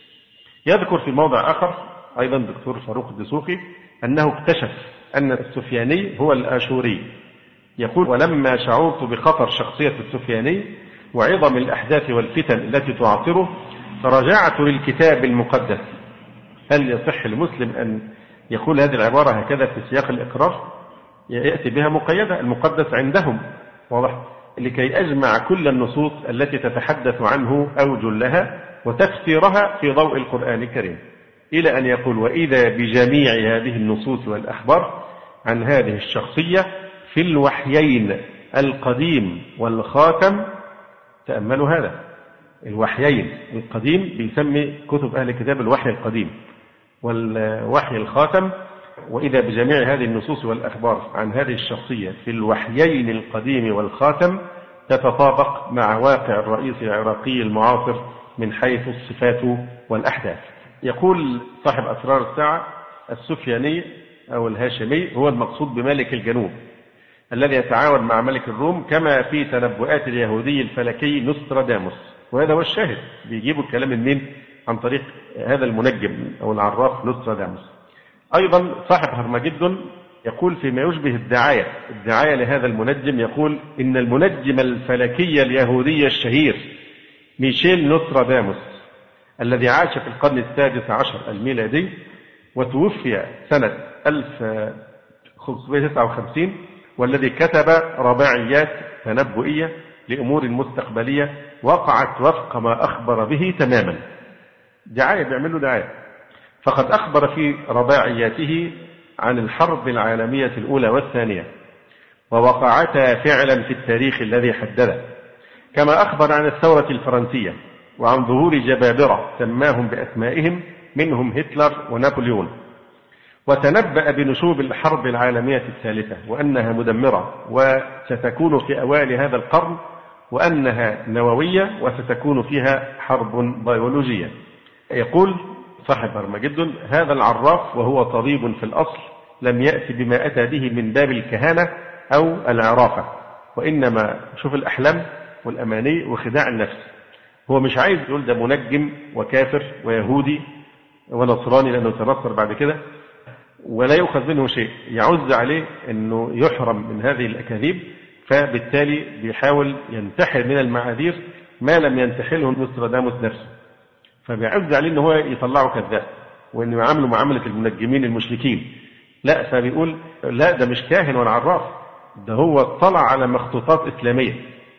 يذكر في موضع آخر أيضا دكتور فاروق الدسوقي أنه اكتشف أن السفياني هو الآشوري. يقول: ولما شعرت بخطر شخصية السفياني وعظم الأحداث والفتن التي تعاصره، فرجعت للكتاب المقدس. هل يصح لمسلم أن يقول هذه العبارة هكذا في سياق الإقرار؟ يأتي بها مقيدة، المقدس عندهم واضح، لكي أجمع كل النصوص التي تتحدث عنه أو جلها وتفسيرها في ضوء القرآن الكريم، إلى أن يقول وإذا بجميع هذه النصوص والأخبار عن هذه الشخصية في الوحيين القديم والخاتم. تأملوا هذا، الوحيين القديم بيسمي كتب أهل الكتاب الوحي القديم، والوحي الخاتم. وإذا بجميع هذه النصوص والأخبار عن هذه الشخصية في الوحيين القديم والخاتم تتطابق مع واقع الرئيس العراقي المعاصر من حيث الصفات والأحداث. يقول صاحب أسرار الساعة السفياني أو الهاشمي هو المقصود بملك الجنوب الذي يتعاون مع ملك الروم كما في تنبؤات اليهودي الفلكي نوستراداموس. وهذا هو الشاهد، بيجيبوا الكلام منين؟ عن طريق هذا المنجم أو العراف نوستراداموس. أيضا صاحب هرمجدون يقول فيما يشبه الدعاية لهذا المنجم، يقول إن المنجم الفلكي اليهودي الشهير ميشيل نوستراداموس الذي عاش في القرن السادس عشر الميلادي وتوفي سنة 1559، والذي كتب رباعيات تنبؤية لأمور مستقبلية وقعت وفق ما أخبر به تماما. دعاية، بيعملوا دعاية. فقد أخبر في رباعياته عن الحرب العالمية الأولى والثانية ووقعتا فعلا في التاريخ الذي حدده، كما أخبر عن الثورة الفرنسية وعن ظهور جبابرة سماهم بأسمائهم منهم هتلر ونابليون، وتنبأ بنشوب الحرب العالمية الثالثة وأنها مدمرة وستكون في أوائل هذا القرن، وأنها نووية وستكون فيها حرب بيولوجية. يقول صاحب هرمجدون هذا العراف وهو طبيب في الأصل لم يأتي بما أتى به من باب الكهانة أو العرافة، وإنما شوف الأحلام والأماني وخداع النفس. هو مش عايز يقول ده منجم وكافر ويهودي ونصراني لأنه تنصر بعد كده ولا يؤخذ منه شيء، يعز عليه أنه يحرم من هذه الأكاذيب، فبالتالي بيحاول ينتحل من المعاذير ما لم ينتحله نوستراداموس نفسه، فبيعز عليه أنه هو يطلعه كذاب وأنه يعامله معاملة المنجمين المشركين. لا، فبيقول لا، ده مش كاهن ولا عراف، ده هو اطلع على مخطوطات إسلامية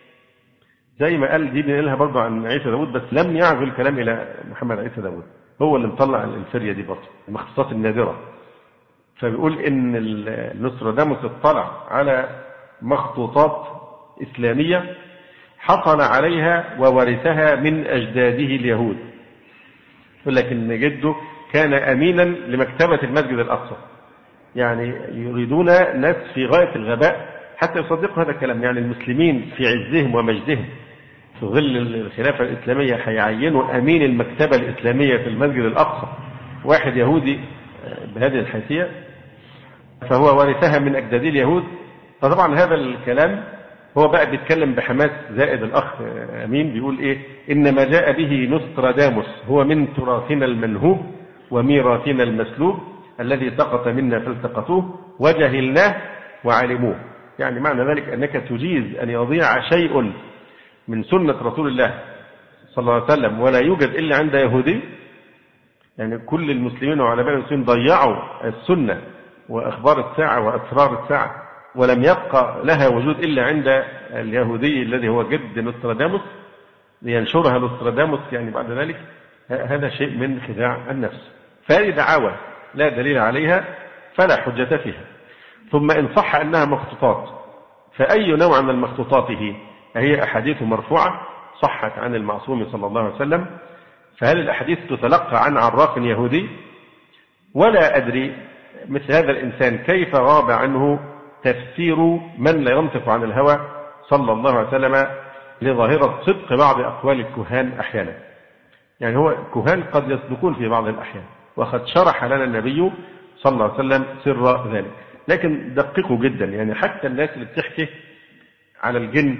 زي ما قال دي بنقلها برضه عن عيسى داود، بس لم يعزل الكلام إلى محمد عيسى داود، هو اللي مطلع الفرية دي برضه المخطوطات النادرة. فبيقول إن نوستراداموس اطلع على مخطوطات إسلامية حصل عليها وورثها من أجداده اليهود. يقول لك إن جده كان أمينا لمكتبة المسجد الأقصى، يعني يريدون ناس في غاية الغباء حتى يصدقوا هذا الكلام. يعني المسلمين في عزهم ومجدهم في ظل الخلافة الإسلامية هيعينوا أمين المكتبة الإسلامية في المسجد الأقصى واحد يهودي بهذه الحيثية، فهو ورثها من أجداد اليهود. فطبعا هذا الكلام هو بقى بيتكلم بحماس زائد. الأخ أمين بيقول إيه؟ إن ما جاء به نوستراداموس هو من تراثنا المنهوب وميراثنا المسلوب الذي سقط منا فالتقطوه وجهلناه وعلموه. يعني معنى ذلك أنك تجيز أن يضيع شيء من سنة رسول الله صلى الله عليه وسلم ولا يوجد إلا عند يهودي. يعني كل المسلمين وعلماء المسلمين ضيعوا السنة وأخبار الساعة وأسرار الساعة ولم يبقى لها وجود إلا عند اليهودي الذي هو جد نوستراداموس لينشرها نوستراداموس. يعني بعد ذلك هذا شيء من خداع النفس. فهذه دعاوى لا دليل عليها فلا حجة فيها. ثم إن صح أنها مخطوطات، فأي نوع من المخطوطات هي أحاديث مرفوعة صحت عن المعصوم صلى الله عليه وسلم، فهل الأحاديث تتلقى عن عراف يهودي؟ ولا أدري مثل هذا الإنسان كيف غاب عنه تفسير من لا ينطق عن الهوى صلى الله عليه وسلم لظاهرة صدق بعض أقوال الكهان أحيانا. يعني هو كهان قد يصدقون في بعض الأحيان، وقد شرح لنا النبي صلى الله عليه وسلم سر ذلك. لكن دققوا جدا، يعني حتى الناس اللي بتحكي على الجن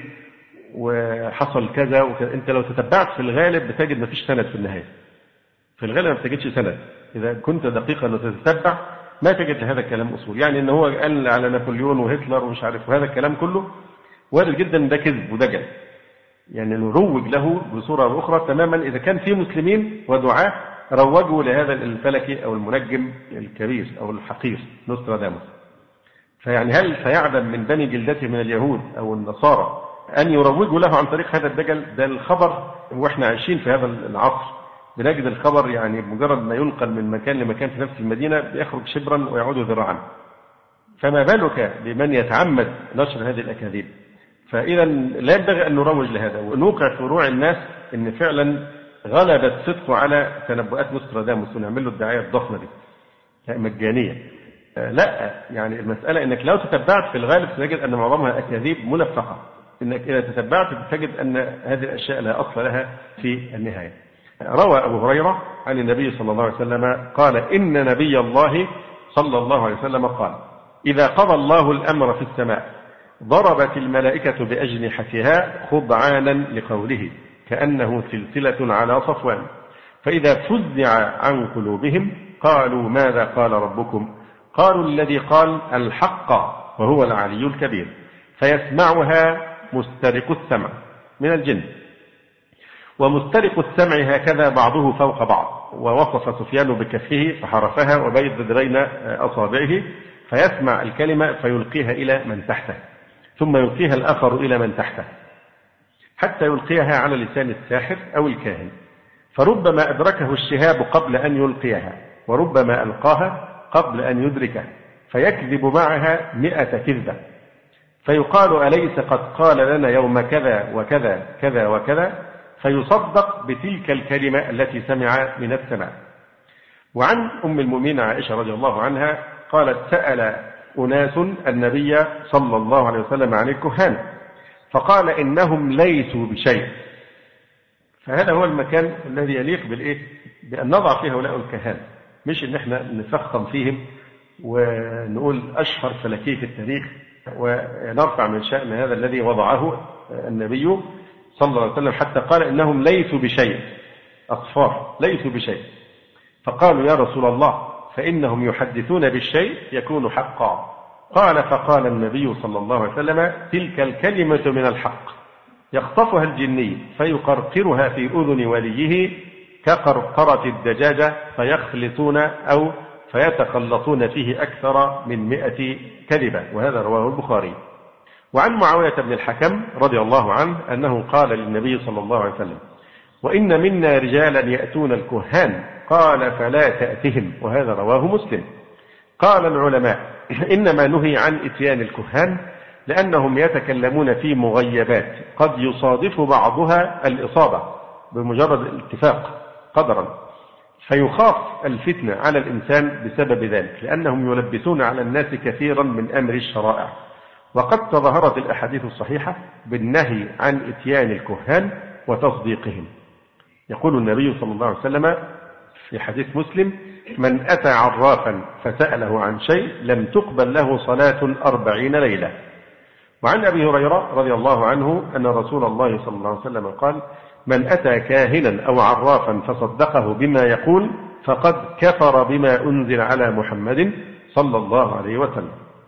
وحصل كذا وكذا، انت لو تتبعت في الغالب بتجد ما فيش سند في النهاية. في الغالب ما بتجدش سند. إذا كنت دقيقا وتتبع ما تجد لهذا الكلام أصول. يعني إن هو قال على نابليون وهتلر ومش عارف، وهذا الكلام كله وارد جدا ده كذب ودجل. يعني نروج له بصورة أخرى تماما. إذا كان في مسلمين ودعاة روجوا لهذا الفلكي أو المنجم الكبير أو الحقير نوستراداموس، فيعني هل سيعدم من بني جلدته من اليهود أو النصارى أن يروجوا له عن طريق هذا الدجل؟ ده الخبر، وإحنا عايشين في هذا العصر بنجد الخبر يعني مجرد ما ينقل من مكان لمكان في نفس المدينة بيخرج شبرا ويعود ذراعا، فما بالك بمن يتعمد نشر هذه الأكاذيب؟ فإذا لا ينبغي أن نروج لهذا ونوقع في روع الناس إن فعلا غلب الصدق على تنبؤات نوستراداموس ونعمل له الدعاية الضخمة دي مجانية. لا، يعني المسألة إنك لو تتبعت في الغالب تجد أن معظمها أكاذيب ملفقة، إنك إذا تتبعت تجد أن هذه الأشياء لا أصل لها في النهاية. روى أبو هريرة عن النبي صلى الله عليه وسلم قال: إن نبي الله صلى الله عليه وسلم قال: إذا قضى الله الأمر في السماء ضربت الملائكة بأجنحتها خضعانا لقوله كأنه سلسلة على صفوان، فإذا فزع عن قلوبهم قالوا: ماذا قال ربكم؟ قالوا: الذي قال الحق وهو العلي الكبير، فيسمعها مسترق السمع من الجن، ومسترق السمع هكذا بعضه فوق بعض. ووصف سفيان بكفه فحرفها وبين ذراعين أصابعه، فيسمع الكلمة فيلقيها إلى من تحته، ثم يلقيها الآخر إلى من تحته، حتى يلقيها على لسان الساحر أو الكاهن، فربما أدركه الشهاب قبل أن يلقيها، وربما ألقاها قبل أن يدركه، فيكذب معها 100 كذبة، فيقال: أليس قد قال لنا يوم كذا وكذا كذا وكذا؟ فيصدق بتلك الكلمة التي سمع من السماء. وعن أم المؤمنين عائشة رضي الله عنها قالت: سأل أناس النبي صلى الله عليه وسلم عن الكهان فقال: إنهم ليسوا بشيء. فهذا هو المكان الذي يليق بأن نضع فيه هؤلاء الكهان، مش إن احنا نفخم فيهم ونقول أشهر فلكي في التاريخ ونرفع من شأن هذا الذي وضعه النبي صلى الله عليه وسلم، حتى قال: إنهم ليسوا بشيء، أصفار ليسوا بشيء. فقالوا: يا رسول الله، فإنهم يحدثون بالشيء يكون حقا. قال: فقال النبي صلى الله عليه وسلم: تلك الكلمة من الحق يخطفها الجني فيقرقرها في أذن وليه كقرقرة الدجاجة، فيخلطون أو فيتخلطون فيه أكثر من 100 كذبة. وهذا رواه البخاري. وعن معاوية بن الحكم رضي الله عنه أنه قال للنبي صلى الله عليه وسلم: وإن منا رجالا يأتون الكهان، قال: فلا تأتهم. وهذا رواه مسلم. قال العلماء: إنما نهي عن إتيان الكهان لأنهم يتكلمون في مغيبات قد يصادف بعضها الإصابة بمجرد الاتفاق قدرا، فيخاف الفتنة على الإنسان بسبب ذلك، لأنهم يلبسون على الناس كثيرا من أمر الشرائع. وقد تظاهرت الأحاديث الصحيحة بالنهي عن إتيان الكهان وتصديقهم. يقول النبي صلى الله عليه وسلم في حديث مسلم: من أتى عرافا فسأله عن شيء لم تقبل له صلاة 40 ليلة. وعن أبي هريرة رضي الله عنه أن رسول الله صلى الله عليه وسلم قال: من أتى كاهنا أو عرافا فصدقه بما يقول فقد كفر بما أنزل على محمد صلى الله عليه وسلم.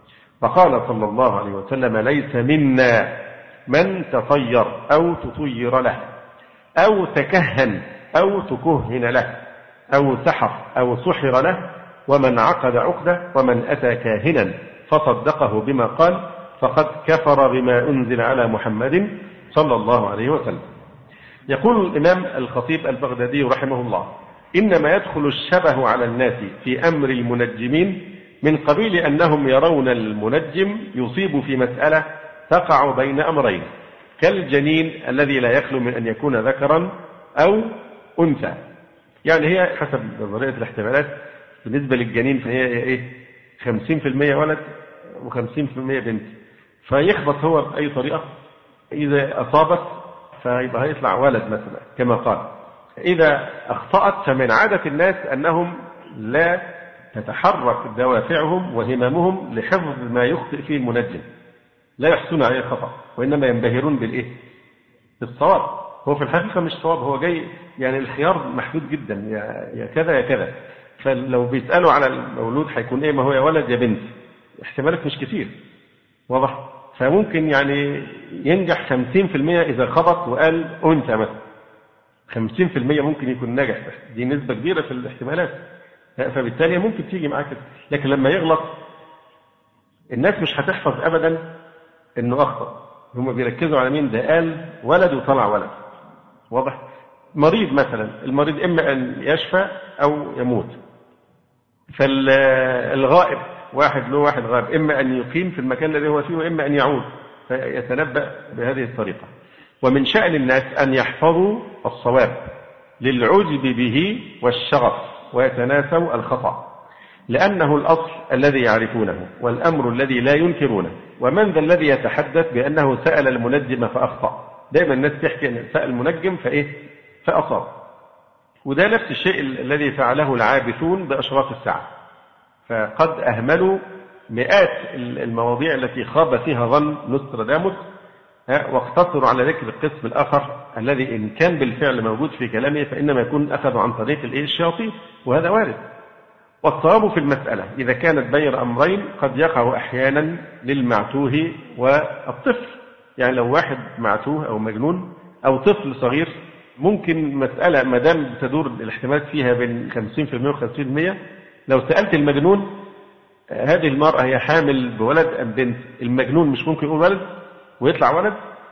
فقال صلى الله عليه وسلم: ليس منا من تطير أو تطير له أو تكهن أو تكهن له أو سحر أو سحر له، ومن عقد عقدة، ومن أتى كاهنا فصدقه بما قال فقد كفر بما أنزل على محمد صلى الله عليه وسلم. يقول الإمام الخطيب البغدادي رحمه الله: إنما يدخل الشبه على الناس في أمر المنجمين من قبيل أنهم يرون المنجم يصيب في مسألة تقع بين أمرين، كالجنين الذي لا يخلو من أن يكون ذكرا أو أنثى. يعني هي حسب نظرية الاحتمالات بالنسبة للجنين فهي 50% ولد و50% بنت، فيخبط هو بأي طريقة، إذا أصابت فيبقى هيطلع ولد مثلا كما قال. إذا أخطأت فمن عادة الناس أنهم لا تتحرك دوافعهم وهممهم لحفظ ما يخطئ فيه المنجم، لا يحسون عليه الخطأ، وإنما ينبهرون بالصواب. هو في الحقيقة مش صواب، هو جاي يعني الخيار محدود جدا، يا كذا يا كذا. فلو بيسألوا على المولود هيكون ما هو يا ولد يا بنت، احتمالات مش كتير، واضح؟ فممكن يعني ينجح 50% إذا خبط وقال أنثى مثلا، 50% ممكن يكون نجح، دي نسبة كبيرة في الاحتمالات، فبالتالي ممكن تيجي معاه كده. لكن لما يغلط الناس مش هتحفظ أبدا إنه أخطأ، هم بيركزوا على مين ده قال ولد وطلع ولد. واضح؟ مريض مثلا، المريض إما أن يشفى أو يموت، فالغائب واحد له واحد غائب، إما أن يقيم في المكان الذي هو فيه وإما أن يعود، فيتنبأ بهذه الطريقة. ومن شأن الناس أن يحفظوا الصواب للعجب به والشغف ويتناسوا الخطأ، لأنه الأصل الذي يعرفونه والأمر الذي لا ينكرونه. ومن ذا الذي يتحدث بأنه سأل المنجم فأخطأ؟ دائما الناس تحكي أن سأل المنجم فأصاب. وده نفس الشيء الذي فعله العابثون بأشراط الساعة، فقد أهملوا مئات المواضيع التي خاب فيها ظن نوستراداموس، واقتصروا على ذكر القسم الآخر الذي إن كان بالفعل موجود في كلامه فإنما يكون أخذ عن طريق الشياطين، وهذا وارد. والصواب في المسألة إذا كانت بين أمرين قد يقع أحيانا للمعتوه والطفل، يعني لو واحد معتوه أو مجنون أو طفل صغير، ممكن مسألة ما دام تدور الاحتمالات فيها بين 50% و50%، لو سألت المجنون هذه المرأة هي حامل بولد أم بنت، المجنون مش ممكن يقول ولد ويطلع ولد،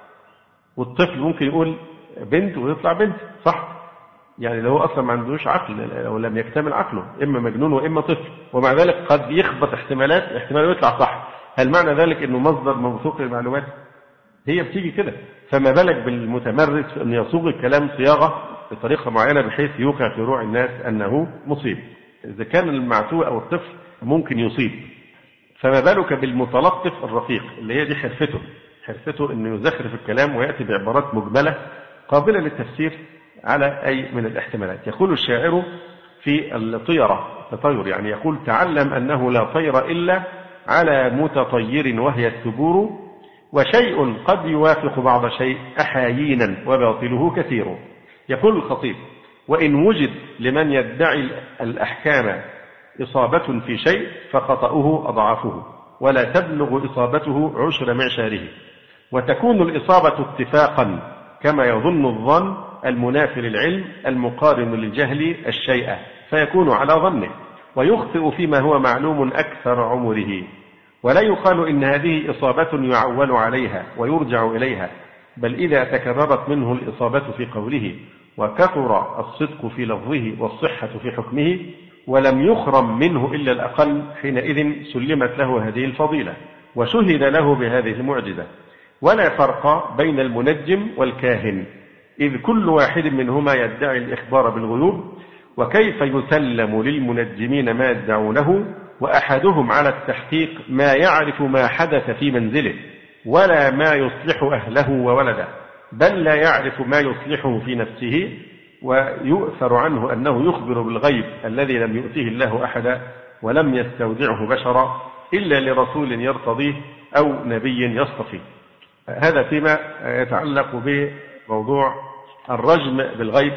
والطفل ممكن يقول بنت ويطلع بنت، صح؟ يعني لو أصلا ما عندوش عقل أو لم يكتمل عقله، إما مجنون وإما طفل، ومع ذلك قد يخبط احتمال يطلع صح. هل معنى ذلك أنه مصدر موثوق للمعلومات؟ هي بتيجي كده، فما بالك بالمتمرس في أن يصوغ الكلام صياغة بطريقة معينة بحيث يوقع في روع الناس أنه مصيب. إذا كان المعتوه أو الطفل ممكن يصيب، فما بالك بالمتلطف الرفيق اللي هي دي حرفته أنه يزخرف الكلام ويأتي بعبارات مجملة قابلة للتفسير على أي من الاحتمالات. يقول الشاعر في التطير، يعني يقول: تعلم أنه لا طير إلا على متطير وهي الثبور، وشيء قد يوافق بعض شيء أحايينا وباطله كثير. يقول الخطيب: وإن وجد لمن يدعي الأحكام إصابة في شيء فخطأه أضعافه، ولا تبلغ إصابته عشر معشاره، وتكون الإصابة اتفاقا كما يظن الظن المنافي للعلم المقارن للجهل الشيء، فيكون على ظنه، ويخطئ فيما هو معلوم أكثر عمره. ولا يقال إن هذه إصابة يعول عليها ويرجع إليها، بل إذا تكررت منه الإصابة في قوله وكثر الصدق في لفظه والصحة في حكمه ولم يخرم منه إلا الأقل، حينئذ سلمت له هذه الفضيلة وشهد له بهذه المعجزة. ولا فرق بين المنجم والكاهن، إذ كل واحد منهما يدعي الإخبار بالغيوب، وكيف يسلم للمنجمين ما يدعونه، وأحدهم على التحقيق ما يعرف ما حدث في منزله ولا ما يصلح أهله وولده، بل لا يعرف ما يصلحه في نفسه، ويؤثر عنه أنه يخبر بالغيب الذي لم يؤته الله أحدا ولم يستودعه بشرا إلا لرسول يرتضيه أو نبي يصطفيه. هذا فيما يتعلق بموضوع الرجم بالغيب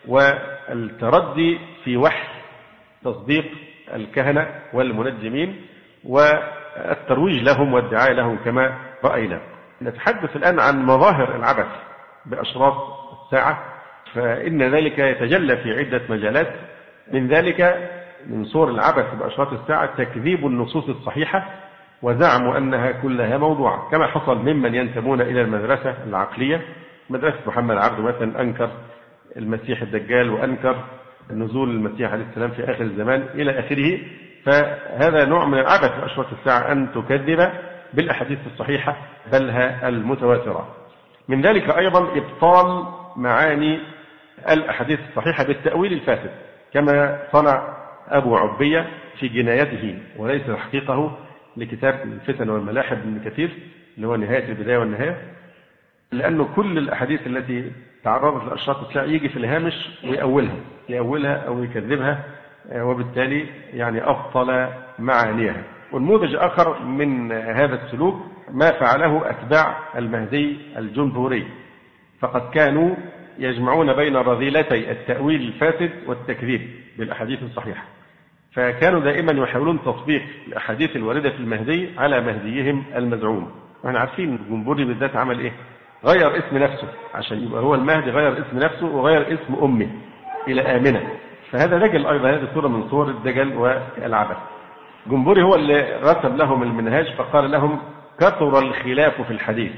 والتردي في وحي تصديق الكهنة والمنجمين والترويج لهم والدعاية لهم كما رأينا. نتحدث الآن عن مظاهر العبث بأشراط الساعة، فإن ذلك يتجلى في عدة مجالات. من ذلك من صور العبث بأشراط الساعة تكذيب النصوص الصحيحة وزعم أنها كلها موضوعة، كما حصل ممن ينتمون إلى المدرسة العقلية، مدرسة محمد عبده مثلا أنكر المسيح الدجال وأنكر نزول المسيح عليه السلام في آخر الزمان إلى آخره. فهذا نوع من العبث بأشراط الساعة، أن تكذب بالأحاديث الصحيحة بلها المتواترة. من ذلك أيضا إبطال معاني الأحاديث الصحيحة بالتأويل الفاسد، كما صنع أبو عبية في جنايته وليس حقيقه لكتاب الفتن والملاحب من كثير اللي هو نهاية البداية والنهاية، لأنه كل الأحاديث التي تعرضت لأشراط الساعة يجي في الهامش ويأولها أو يكذبها، وبالتالي يعني أبطل معانيها. والنموذج آخر من هذا السلوك ما فعله أتباع المهدي الجمهوري، فقد كانوا يجمعون بين رذيلتي التأويل الفاسد والتكذيب بالأحاديث الصحيحة، فكانوا دائما يحاولون تطبيق الأحاديث الواردة في المهدي على مهديهم المزعوم، واحنا عارفين الجمبوري بالذات عمل ايه؟ غير اسم نفسه عشان يبقى هو المهدي، غير اسم نفسه وغير اسم امه الى آمنة. فهذا دجل ايضا، هذه صورة من صور الدجل والعبث. جمبوري هو اللي رسم لهم المنهاج، فقال لهم: كثر الخلاف في الحديث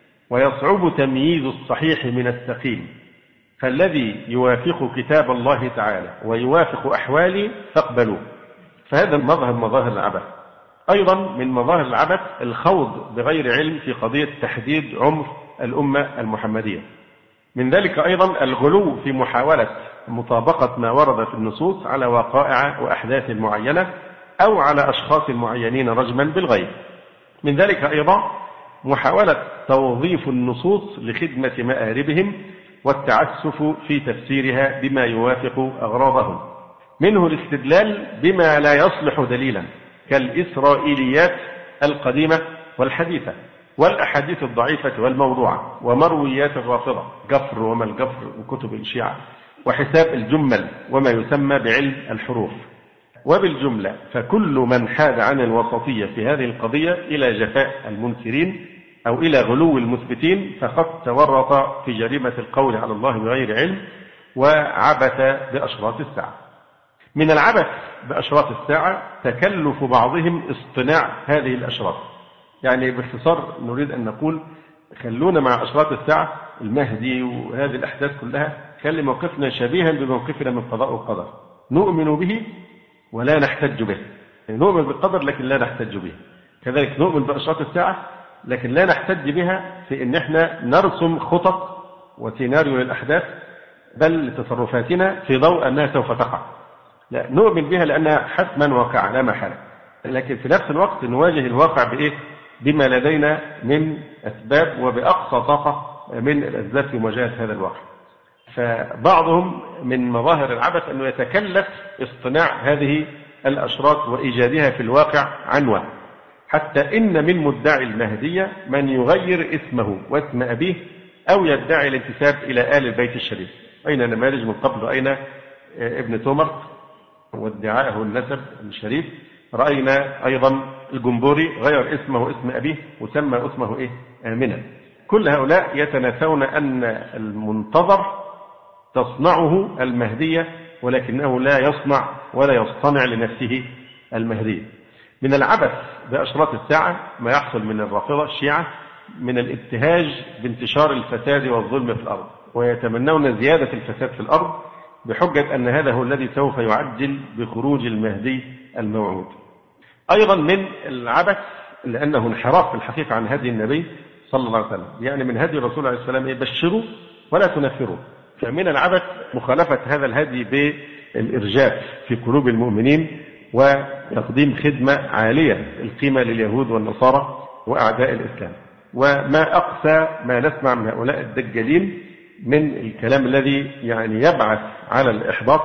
ويصعب تمييز الصحيح من السقيم، فالذي يوافق كتاب الله تعالى ويوافق أحوالي فاقبلوه. فهذا مظهر مظاهر العبث. أيضا من مظاهر العبث الخوض بغير علم في قضية تحديد عمر الأمة المحمدية. من ذلك أيضا الغلو في محاولة مطابقة ما ورد في النصوص على وقائع وأحداث معينة أو على أشخاص معينين رجما بالغيب. من ذلك أيضا محاولة توظيف النصوص لخدمة مآربهم والتعسف في تفسيرها بما يوافق أغراضهم. منه الاستدلال بما لا يصلح دليلا كالإسرائيليات القديمة والحديثة والأحاديث الضعيفة والموضوعة ومرويات الرافضة، جفر وما الجفر وكتب الشيعة، وحساب الجمل وما يسمى بعلم الحروف. وبالجملة فكل من حاد عن الوسطية في هذه القضية إلى جفاء المنكرين أو إلى غلو المثبتين فقد تورط في جريمة القول على الله بغير علم وعبث بأشراط الساعة. من العبث بأشراط الساعة تكلف بعضهم اصطناع هذه الأشراط. يعني باختصار نريد أن نقول خلونا مع أشراط الساعة، المهدي وهذه الأحداث كلها، خلي موقفنا شبيها بموقفنا من قضاء وقدر، نؤمن به ولا نحتج به. يعني نؤمن بالقدر لكن لا نحتج به. كذلك نؤمن بأشراط الساعة لكن لا نحتج بها في ان احنا نرسم خطط وسيناريو للأحداث بل تصرفاتنا في ضوء أنها سوف تقع. لا، نؤمن بها لأنها حتما واقعة لا محالة، لكن في نفس الوقت نواجه الواقع بإيه؟ بما لدينا من أسباب وبأقصى طاقة من الأسباب في مواجهة هذا الواقع. فبعضهم من مظاهر العبث أنه يتكلف اصطناع هذه الأشراط وإيجادها في الواقع عنوة، حتى إن من مدعي المهدية من يغير اسمه واسم أبيه أو يدعي الانتساب إلى آل البيت الشريف. أين نماذج من قبل، رأينا ابن تومر وادعائه النسب الشريف، رأينا أيضا الجمبوري غير اسمه واسم أبيه وسمى اسمه إيه؟ آمنة. كل هؤلاء يتناسون أن المنتظر تصنعه المهدية ولكنه لا يصنع ولا يصطنع لنفسه المهدية. من العبث بأشراط الساعة ما يحصل من الرافضة الشيعة من الابتهاج بانتشار الفساد والظلم في الأرض، ويتمنون زيادة الفساد في الأرض بحجة أن هذا هو الذي سوف يعجل بخروج المهدي الموعود. أيضا من العبث لأنه انحراف في الحقيقة عن هدي النبي صلى الله عليه وسلم، يعني من هدي الرسول عليه السلام بشروا ولا تنفروا. فمن العبث مخالفة هذا الهدي بالإرجاف في قلوب المؤمنين وتقديم خدمة عالية القيمة لليهود والنصارى وأعداء الإسلام. وما أقسى ما نسمع من هؤلاء الدجالين من الكلام الذي يعني يبعث على الإحباط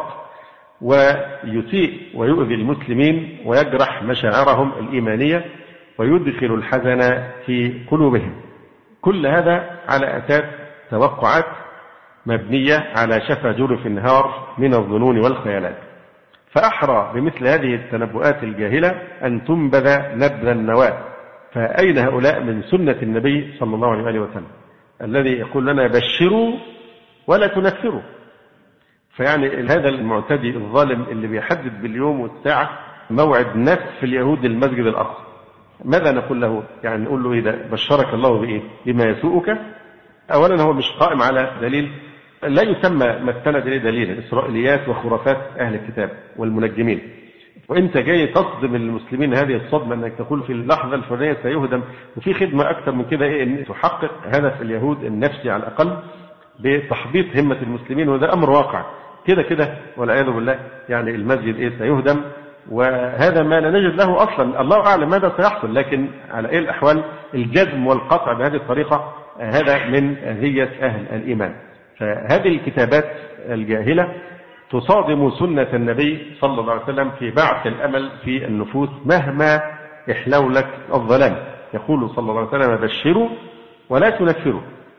ويسيء ويؤذي المسلمين ويجرح مشاعرهم الإيمانية ويدخل الحزن في قلوبهم. كل هذا على أساس توقعات مبنية على شفا جرف النهار من الظنون والخيالات. فأحرى بمثل هذه التنبؤات الجاهلة أن تنبذ نبذ النواة. فأين هؤلاء من سنة النبي صلى الله عليه وسلم الذي يقول لنا بشروا ولا تنفروا؟ فيعني هذا المعتدي الظالم اللي بيحدد باليوم والساعة موعد نسف اليهود للمسجد الأقصى، ماذا نقول له؟ يعني نقول له إذا بشرك الله بإيه؟ بما يسوءك. أولا هو مش قائم على دليل، لا يسمى ما استند إليه دليل، إسرائيليات وخرافات أهل الكتاب والمنجمين. وأنت جاي تصدم المسلمين هذه الصدمة أنك تقول في اللحظة الفلانية سيهدم، وفي خدمة أكثر من كده إيه؟ أن تحقق هدف اليهود النفسي على الأقل بتحبيط همة المسلمين، وده أمر واقع كده كده والعياذ بالله. يعني المسجد إيه؟ سيهدم، وهذا ما لا نجد له أصلا، الله أعلم ماذا سيحصل، لكن على أي الأحوال الجزم والقطع بهذه الطريقة هذا من أذية أهل الإيمان. فهذه الكتابات الجاهلة تصادم سنة النبي صلى الله عليه وسلم في بعث الأمل في النفوس مهما احلولت الظلام. يقول صلى الله عليه وسلم بشروا ولا تنفروا.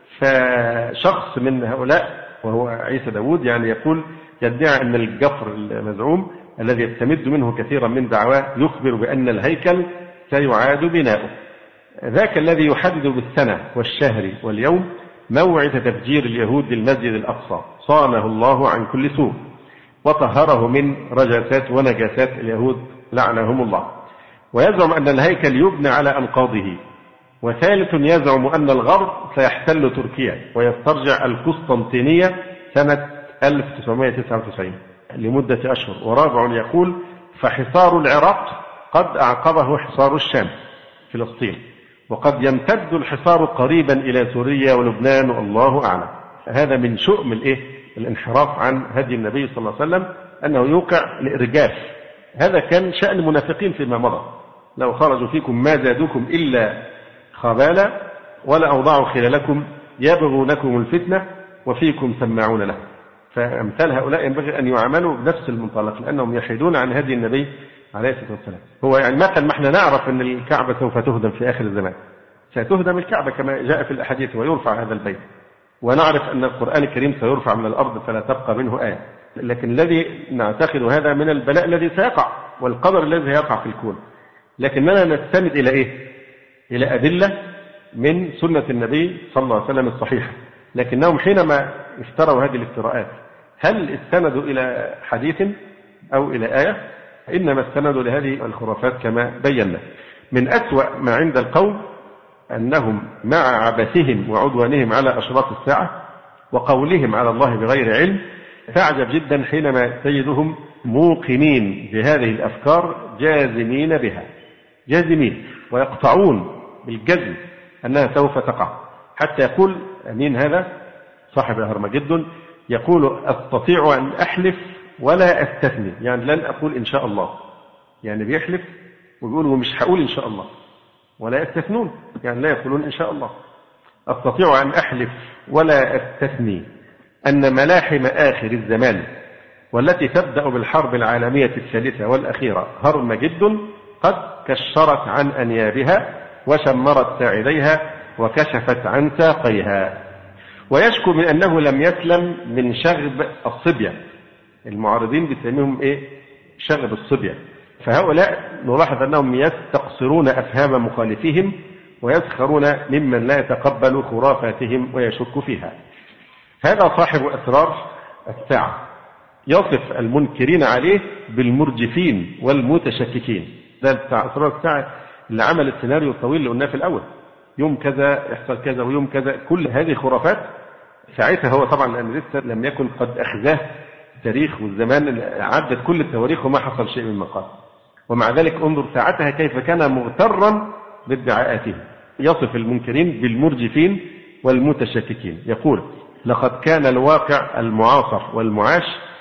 فشخص من هؤلاء وهو عيسى داود يعني يقول يدعي أن الجفر المزعوم الذي يستمد منه كثيرا من دعواه يخبر بأن الهيكل سيعاد بناؤه. ذاك الذي يحدد بالسنة والشهر واليوم موعد تفجير اليهود للمسجد الأقصى، صانه الله عن كل سوء وطهره من رجاسات ونجاسات اليهود لعنهم الله. ويزعم أن الهيكل يبنى على أنقاضه. وثالث يزعم أن الغرب سيحتل تركيا ويسترجع القسطنطينية سنة 1999 لمدة أشهر. ورابع يقول فحصار العراق قد أعقبه حصار الشام فلسطين، وقد يمتد الحصار قريبا إلى سوريا ولبنان والله أعلم. هذا من شؤم الانحراف عن هدي النبي صلى الله عليه وسلم، أنه يوقع الإرجاف. هذا كان شأن المنافقين فيما مضى، لو خرجوا فيكم ما زادوكم إلا خبالا ولا أوضعوا خلالكم يبغونكم الفتنة وفيكم سماعون له. فأمثال هؤلاء ينبغي أن يعاملوا بنفس المنطلق، لأنهم يحيدون عن هدي النبي عليه الصلاة والسلام. هو يعني مثل ما احنا نعرف أن الكعبة سوف تهدم في آخر الزمان، ستهدم الكعبة كما جاء في الأحاديث ويرفع هذا البيت، ونعرف أن القرآن الكريم سيرفع من الأرض فلا تبقى منه آية. لكن الذي نعتقد هذا من البلاء الذي سيقع والقدر الذي يقع في الكون. لكننا نستند إلى إيه؟ إلى أدلة من سنة النبي صلى الله عليه وسلم الصحيحة. لكنهم حينما افتروا هذه الافتراءات هل استندوا إلى حديث أو إلى آية؟ إنما استندوا لهذه الخرافات كما بينا. من أسوأ ما عند القوم أنهم مع عبثهم وعدوانهم على أشراط الساعة وقولهم على الله بغير علم تعجب جدا حينما تجدهم موقنين بهذه الأفكار جازمين بها، جازمين ويقطعون بالجزم أنها سوف تقع. حتى يقول أمين هذا صاحب هرمجدون يقول أستطيع أن أحلف ولا أستثني، يعني لن أقول إن شاء الله، يعني بيحلف ويقول مش هقول إن شاء الله، ولا يستثنون يعني لا يقولون إن شاء الله. أستطيع أن أحلف ولا أستثني أن ملاحم آخر الزمان والتي تبدأ بالحرب العالمية الثالثة والأخيرة هرمجد قد كشرت عن أنيابها وشمرت ساعديها وكشفت عن ساقيها. ويشكو من أنه لم يسلم من شغب الصبية. المعارضين بيسميهم إيه؟ شغب الصبية. فهؤلاء نلاحظ أنهم يستقصرون أفهام مخالفيهم ويسخرون ممن لا يتقبل خرافاتهم ويشك فيها. هذا صاحب أسرار الساعة يصف المنكرين عليه بالمرجفين والمتشككين. ده بتاع أسرار الساعة اللي عمل السيناريو الطويل اللي قلناه في الأول، يوم كذا يحصل كذا ويوم كذا، كل هذه خرافات. ساعتها هو طبعا لأن لسه لم يكن قد أخذاه التاريخ والزمان، عدت كل التواريخ وما حصل شيء من مقال. ومع ذلك انظر ساعتها كيف كان مغترا بادعاءاته. يصف المنكرين بالمرجفين والمتشككين. يقول لقد كان الواقع المعاصر والمعاش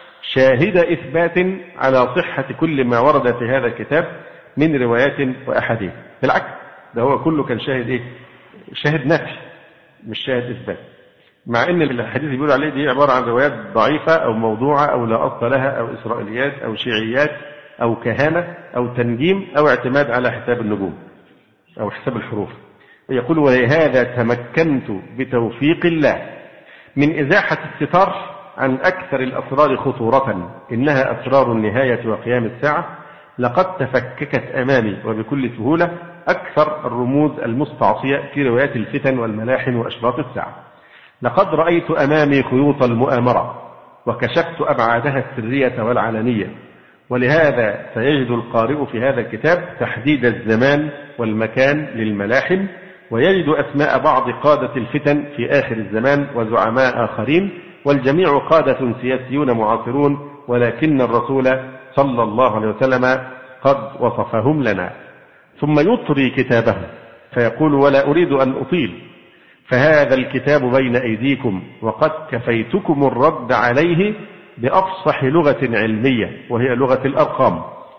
شاهد إثبات على صحة كل ما ورد في هذا الكتاب من روايات وأحاديث. بالعكس ده هو كله كان شاهد إيه؟ شاهد نفي مش شاهد إثبات. مع أن الحديث بيقول عليه دي عبارة عن روايات ضعيفة أو موضوعة أو لا أصل لها أو إسرائيليات أو شيعيات أو كهانة أو تنجيم أو اعتماد على حساب النجوم أو حساب الحروف. يقول ولهذا تمكنت بتوفيق الله من إزاحة الستار عن أكثر الأسرار خطورة إنها أسرار النهاية وقيام الساعة. لقد تفككت أمامي وبكل سهولة أكثر الرموز المستعصية في روايات الفتن والملاحم وأشراط الساعة. لقد رأيت أمامي خيوط المؤامرة وكشفت أبعادها السرية والعلنية. ولهذا سيجد القارئ في هذا الكتاب تحديد الزمان والمكان للملاحم، ويجد أسماء بعض قادة الفتن في آخر الزمان وزعماء آخرين، والجميع قادة سياسيون معاصرون، ولكن الرسول صلى الله عليه وسلم قد وصفهم لنا. ثم يطري كتابه فيقول ولا أريد أن أطيل، فهذا الكتاب بين أيديكم وقد كفيتكم الرد عليه بأفصح لغة علمية وهي لغة الأرقام،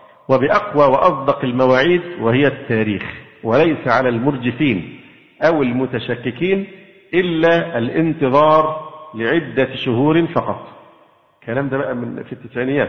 وبأقوى وأصدق المواعيد وهي التاريخ. وليس على المرجفين أو المتشككين إلا الانتظار لعدة شهور فقط. الكلام ده بقى في التسعينيات،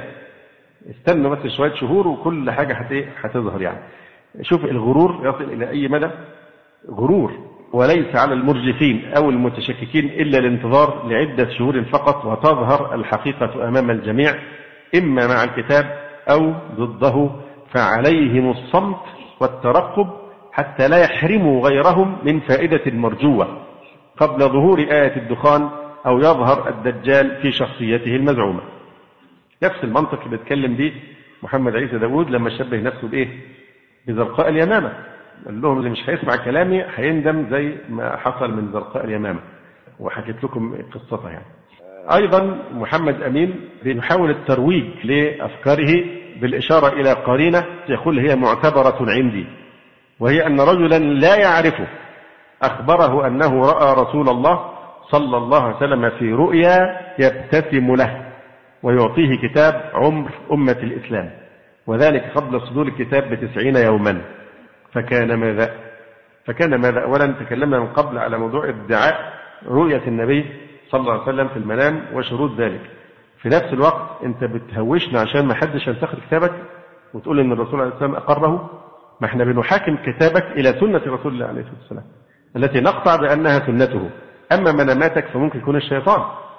استنوا بس شوية شهور وكل حاجة هتظهر. يعني شوف الغرور يصل إلى أي مدى. غرور. وليس على المرجفين أو المتشككين إلا الانتظار لعدة شهور فقط وتظهر الحقيقة أمام الجميع إما مع الكتاب أو ضده، فعليهم الصمت والترقب حتى لا يحرموا غيرهم من فائدة مرجوة قبل ظهور آية الدخان أو يظهر الدجال في شخصيته المزعومة. نفس المنطق اللي بيتكلم به محمد عيسى داوود لما شبه نفسه بإيه؟ بزرقاء اليمامة. قال لهم اللي مش هيسمع كلامي هيندم زي ما حصل من زرقاء اليمامة، وحكيت لكم قصتها يعني. أيضا محمد أمين بيحاول الترويج لأفكاره بالإشارة إلى قرينة يقول هي معتبرة عندي، وهي أن رجلا لا يعرفه أخبره أنه رأى رسول الله صلى الله عليه وسلم في رؤيا يبتسم له ويعطيه كتاب عمر أمة الإسلام، وذلك قبل صدور الكتاب ب90 يوما. فكان ماذا؟ أولا تكلمنا من قبل على موضوع ادعاء رؤية النبي صلى الله عليه وسلم في المنام وشروط ذلك. في نفس الوقت أنت بتهوشنا عشان ما حدش ينتقد كتابك وتقول إن الرسول عليه السلام أقره. ما احنا بنحاكم كتابك إلى سنة رسول الله عليه الصلاة والسلام التي نقطع بأنها سنته. أما مناماتك فممكن يكون الشيطان،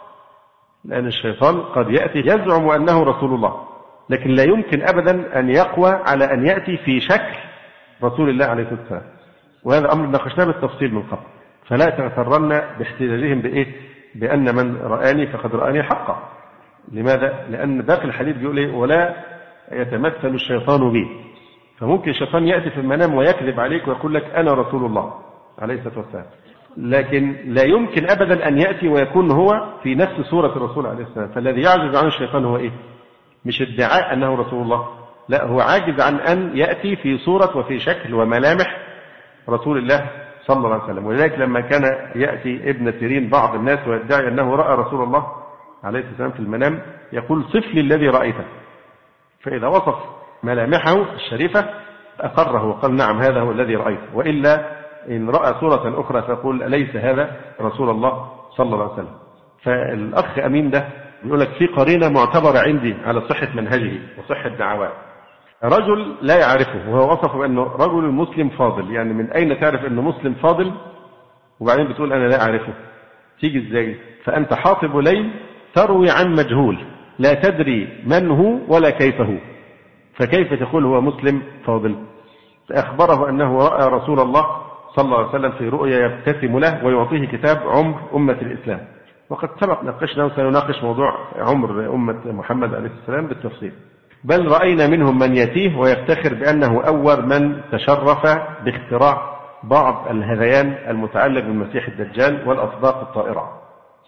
لأن الشيطان قد يأتي يزعم أنه رسول الله، لكن لا يمكن أبدا أن يقوى على أن يأتي في شكل رسول الله عليه الصلاة والسلام، وهذا أمر ناقشناه بالتفصيل من قبل. فلا تغترن باحتجاجهم بإيه؟ بأن من رآني فقد رآني حقا. لماذا؟ لأن باقي الحديث بيقول إيه؟ ولا يتمثل الشيطان بي. فممكن الشيطان يأتي في المنام ويكذب عليك ويقول لك أنا رسول الله عليه الصلاة والسلام، لكن لا يمكن أبدا أن يأتي ويكون هو في نفس صورة الرسول عليه السلام. فالذي يعجز عن الشيطان هو إيه؟ مش ادعاء أنه رسول الله، لا، هو عاجز عن أن يأتي في صورة وفي شكل وملامح رسول الله صلى الله عليه وسلم. ولذلك لما كان يأتي ابن سيرين بعض الناس ويدعي أنه رأى رسول الله عليه السلام في المنام يقول صف لي الذي رأيته، فإذا وصف ملامحه الشريفة أقره وقال نعم هذا هو الذي رأيته، وإلا إن رأى صورة أخرى فيقول ليس هذا رسول الله صلى الله عليه وسلم. فالأخ أمين ده يقول لك في قرينة معتبرة عندي على صحة منهجه وصحة دعواه. رجل لا يعرفه وهو وصف بأنه رجل مسلم فاضل، يعني من أين تعرف أنه مسلم فاضل وبعدين بتقول أنا لا أعرفه؟ تيجي إزاي؟ فأنت حاطب ليل تروي عن مجهول لا تدري من هو ولا كيف هو، فكيف تقول هو مسلم فاضل؟ فأخبره أنه رأى رسول الله صلى الله عليه وسلم في رؤيا يبتسم له ويعطيه كتاب عمر أمة الإسلام. وقد سبق ناقشنا وسنناقش موضوع عمر أمة محمد عليه السلام بالتفصيل. بل رأينا منهم من يتيه ويفتخر بأنه أول من تشرف باختراع بعض الهذيان المتعلق بالمسيح الدجال والأصداق الطائرة،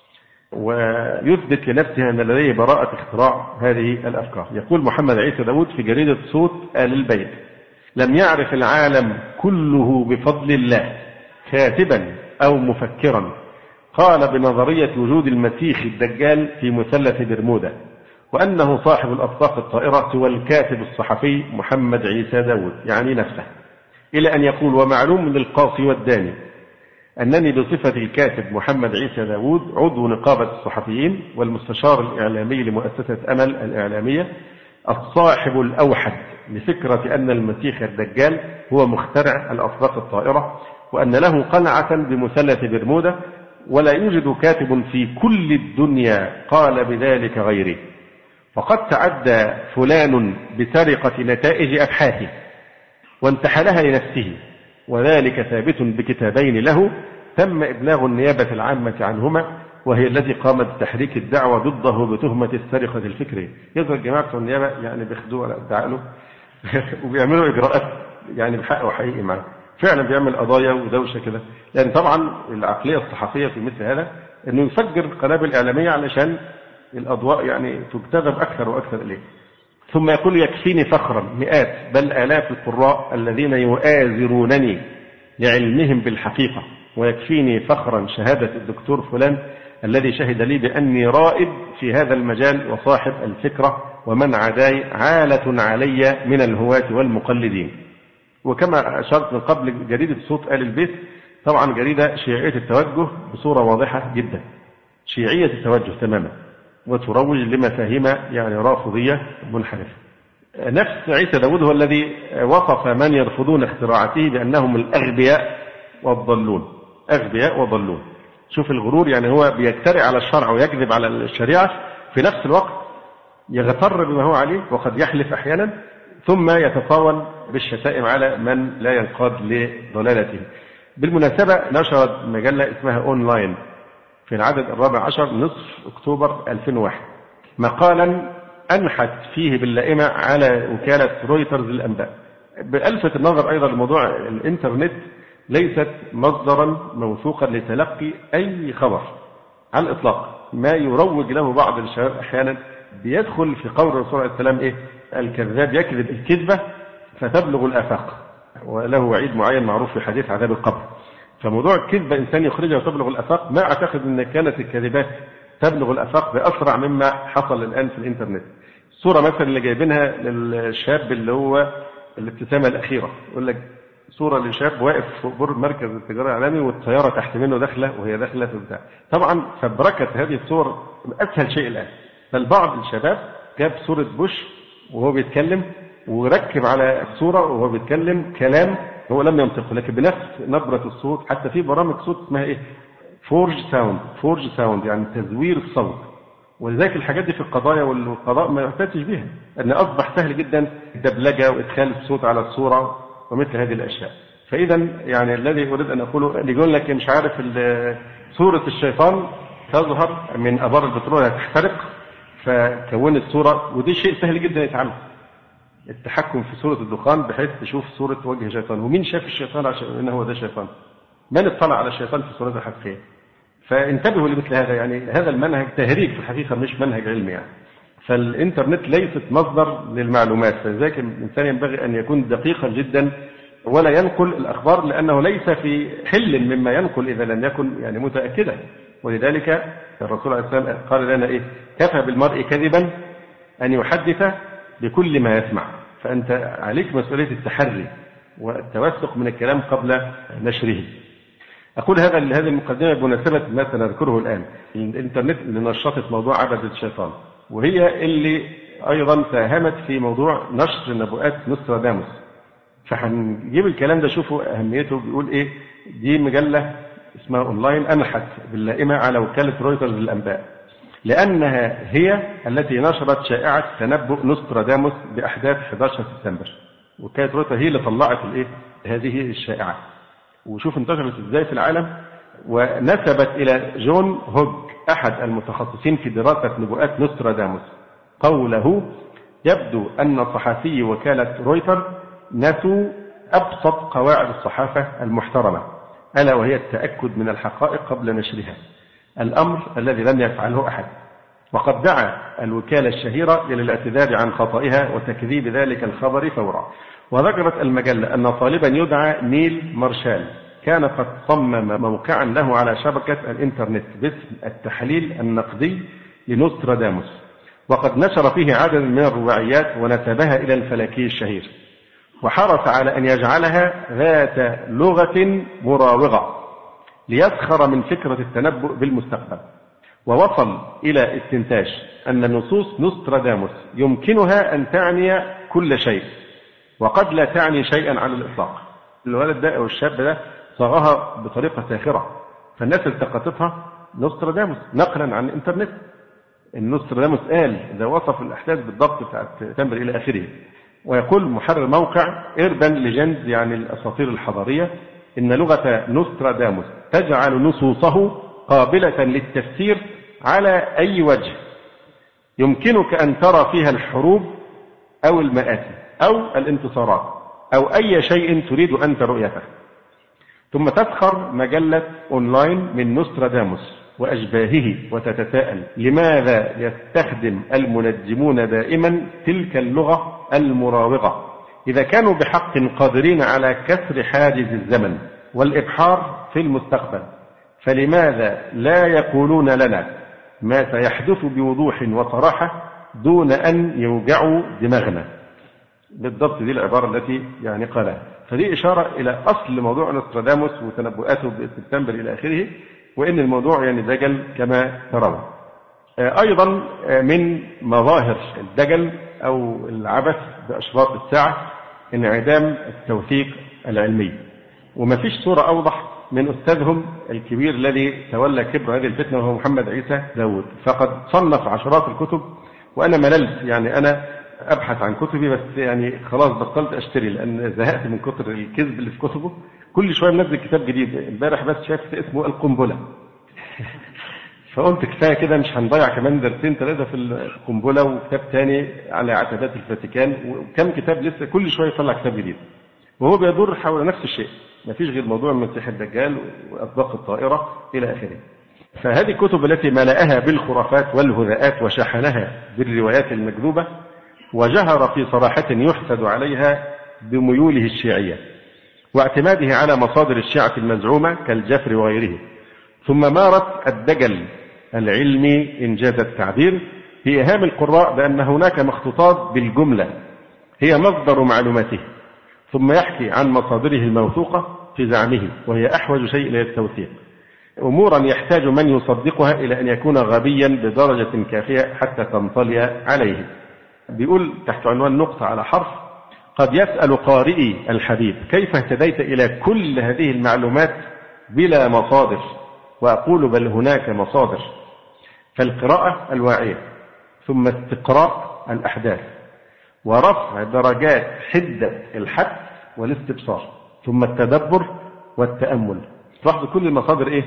ويثبت لنفسه أن لديه براءة اختراع هذه الأفكار. يقول محمد عيسى داوود في جريدة صوت آل البيت: لم يعرف العالم كله بفضل الله كاتبا أو مفكرا قال بنظرية وجود المسيح الدجال في مثلث برمودا وأنه صاحب الأصداق الطائرة سوى الكاتب الصحفي محمد عيسى داوود، يعني نفسه، إلى أن يقول: ومعلوم للقاصي والداني أنني بصفة الكاتب محمد عيسى داوود عضو نقابة الصحفيين والمستشار الإعلامي لمؤسسة أمل الإعلامية الصاحب الأوحد لفكرة أن المسيح الدجال هو مخترع الأصداق الطائرة، وأن له قلعة بمثلث برمودا، ولا يوجد كاتب في كل الدنيا قال بذلك غيري، فقد تعدى فلان بسرقة نتائج أبحاثه وانتحلها لنفسه، وذلك ثابت بكتابين له تم إبلاغ النيابة العامة عنهما، وهي التي قامت بتحريك الدعوة ضده بتهمة السرقة الفكرية. يظهر جماعة النيابة يعني بيخدوا على ادعائه وبيعملوا إجراءات يعني بحق وحقيقي معه، فعلا بيعمل قضايا ودوشة كده، لأن طبعا العقلية الصحفية في مثل هذا أنه يفجر قنابل إعلامية علشان الأضواء يعني تجتذب أكثر وأكثر إليه. ثم يقول: يكفيني فخرا مئات بل آلاف القراء الذين يؤازرونني لعلمهم بالحقيقة، ويكفيني فخرا شهادة الدكتور فلان الذي شهد لي بأني رائد في هذا المجال وصاحب الفكرة، ومن عداي عالة علي من الهواة والمقلدين. وكما أشرت من قبل، جريدة صوت آل البيت طبعا جريدة شيعية التوجه بصورة واضحة جدا، شيعية التوجه تماما، وتروج لمفاهيم يعني رافضية منحرفة. نفس عيسى داوود هو الذي وصف من يرفضون اختراعاته بأنهم الأغبياء والضلون، أغبياء وضلون. شوف الغرور، يعني هو بيجترئ على الشرع ويكذب على الشريعة، في نفس الوقت يغتر بما هو عليه، وقد يحلف أحيانا ثم يتطاول بالشتائم على من لا ينقاد لضلالته. بالمناسبة نشرت مجلة اسمها أونلاين في العدد 14 نصف أكتوبر 2001 مقالا أنحت فيه باللائمة على وكالة رويترز للأنباء. بألفت النظر أيضا لموضوع الإنترنت ليست مصدرا موثوقا لتلقي أي خبر على الإطلاق. ما يروج له بعض الشباب أحيانا بيدخل في قول الرسول عليه السلام إيه؟ الكذاب يكذب الكذبة فتبلغ الآفاق، وله وعيد معين معروف في حديث عذاب القبر. فموضوع الكذبة إنسان يخرجها وتبلغ الآفاق، ما أعتقد أن كانت الكذبات تبلغ الآفاق بأسرع مما حصل الآن في الإنترنت. صورة مثلا اللي جايبينها للشاب اللي هو الابتسامة الأخيرة، يقول لك صورة لشاب واقف فوق برج مركز التجارة العالمي والطيارة تحت منه داخلة وهي داخلة في البتاع. طبعا فبركة هذه الصور أسهل شيء الآن، بل بعض الشباب جاب صورة بوش وهو بيتكلم وركب على الصورة وهو بيتكلم كلام هو لم ينطقه لكن بنفس نبرة الصوت. حتى في برامج صوت اسمها إيه؟ فورج ساوند، يعني تزوير الصوت. ولذلك الحاجات دي في القضايا والقضاء ما يحتاجش بها، أن أصبح سهل جدا الدبلجة وإدخال الصوت على الصورة ومثل هذه الأشياء. فإذا يعني الذي أريد أن أقوله اللي يقول لك مش عارف صورة الشيطان تظهر من أبار البترول هتحترق فكونت صورة، ودي شيء سهل جدا يتعمل، التحكم في صورة الدخان بحيث تشوف صورة وجه شيطان. ومين شاف الشيطان عشان إنه هو ده شيطان؟ من اطلع على الشيطان في صورته الحقيقية؟ فانتبهوا لمثل هذا. يعني هذا المنهج تهريج في الحقيقة مش منهج علمي يعني. فالإنترنت ليست مصدر للمعلومات، فلذلك الإنسان ينبغي أن يكون دقيقا جدا ولا ينقل الأخبار، لأنه ليس في حل مما ينقل إذا لم يكن يعني متأكدا. ولذلك الرسول عليه السلام قال لنا إيه؟ كفى بالمرء كذبا أن يحدث بكل ما يسمع. فأنت عليك مسؤولية التحري والتوثق من الكلام قبل نشره. أقول هذه المقدمة بمناسبة ما سنذكره الآن. الإنترنت اللي نشطت موضوع عبادة الشيطان، وهي اللي أيضا ساهمت في موضوع نشر نبوءات نوستراداموس. فهنجيب الكلام ده شوفوا أهميته. بيقول إيه؟ دي مجلة اسمها أونلاين أنحت باللائمة على وكالة رويترز للأنباء، لأنها هي التي نشرت شائعة تنبؤ نوستراداموس بأحداث 11 سبتمبر. وكالة رويترز هي اللي طلعت هذه الشائعة. وشوف انتشرت ازاي في العالم. ونسبت إلى جون هوج أحد المتخصصين في دراسة نبوءات نوستراداموس قوله: يبدو أن صحفي وكالة رويترز نسوا أبسط قواعد الصحافة المحترمة، ألا وهي التأكد من الحقائق قبل نشرها، الأمر الذي لم يفعله أحد. وقد دعا الوكالة الشهيرة إلى الاعتذار عن خطئها وتكذيب ذلك الخبر فورا. وذكرت المجلة أن طالبا يدعى نيل مارشال كان قد صمم موقعا له على شبكة الإنترنت باسم التحليل النقدي لنوستراداموس، وقد نشر فيه عدد من الرباعيات ونسبها إلى الفلكي الشهير، وحرص على أن يجعلها ذات لغة مراوغة ليسخر من فكرة التنبؤ بالمستقبل. ووصل إلى استنتاج أن نصوص نوستراداموس يمكنها أن تعني كل شيء وقد لا تعني شيئا على الإطلاق. الولد ده أو الشاب ده صاغها بطريقة ساخرة، فالناس التقطتها نوستراداموس نقلا عن الإنترنت. نوستراداموس قال إذا وصف الأحداث بالضبط بتاعت سبتمبر إلى آخره. ويقول محرر موقع إيربان ليجندز يعني الأساطير الحضارية إن لغة نوستراداموس تجعل نصوصه قابلة للتفسير على أي وجه يمكنك أن ترى فيها الحروب أو المآسي أو الانتصارات أو أي شيء تريد أنت رؤيته. ثم تسخر مجلة أونلاين من نوستراداموس وأشباهه وتتساءل لماذا يستخدم المنجمون دائما تلك اللغة المراوغة إذا كانوا بحق قادرين على كسر حاجز الزمن والإبحار في المستقبل، فلماذا لا يقولون لنا ما سيحدث بوضوح وصراحة دون أن يوجعوا دماغنا؟ بالضبط دي العبارة التي يعني قالها. فدي إشارة إلى أصل موضوع نوستراداموس وتنبؤاته بسبتمبر إلى آخره، وإن الموضوع يعني دجل كما ترون. أيضا من مظاهر الدجل أو العبث بأشراط الساعة انعدام التوثيق العلمي. وما فيش صورة أوضح من أستاذهم الكبير الذي تولى كبر هذه الفتنة وهو محمد عيسى داود، فقد صنف عشرات الكتب. وأنا مللت يعني أنا أبحث عن كتبي، بس يعني خلاص بطلت أشتري لأن زهقت من كتر الكذب اللي في كتبه. كل شوية منزل كتاب جديد. امبارح بس شايف اسمه القنبلة فقلت كفاية كده، مش هنضيع كمان درسين 3 في القنبلة، وكتاب تاني على عتبات الفاتيكان، وكم كتاب لسه كل شوية يطلع كتاب جديد، وهو بيدور حول نفس الشيء، ما فيش غير موضوع المسيح الدجال وأطباق الطائرة إلى آخره. فهذه الكتب التي ملأها بالخرافات والهداءات وشحنها بالروايات المكذوبة، وجهر في صراحة يحسد عليها بميوله الشيعية واعتماده على مصادر الشيعة المزعومة كالجفر وغيره، ثم مارس الدجل العلمي إنجاز التعبير في إيهام القراء بأن هناك مخطوطات بالجملة هي مصدر معلوماته، ثم يحكي عن مصادره الموثوقة في زعمه وهي أحوج شيء إلى التوثيق، أمورا يحتاج من يصدقها إلى أن يكون غبيا بدرجة كافية حتى تنطلي عليه. بيقول تحت عنوان نقطة على حرف: قد يسأل قارئي الحبيب كيف اهتديت إلى كل هذه المعلومات بلا مصادر؟ وأقول بل هناك مصادر. فالقراءة الواعية، ثم استقراء الأحداث، ورفع درجات حدة الحدس والاستبصار، ثم التدبر والتأمل. تلاحظ كل المصادر إيه؟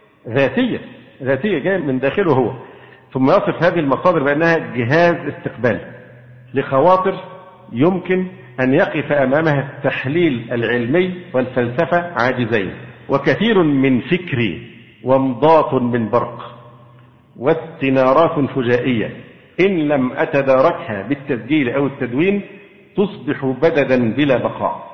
ذاتية جاية من داخله هو. ثم يصف هذه المصادر بأنها جهاز استقبال لخواطر يمكن أن يقف أمامها التحليل العلمي والفلسفة عاجزين، وكثير من فكري ومضات من برق واستنارات فجائية إن لم أتداركها بالتسجيل أو التدوين تصبح بددا بلا بقاء.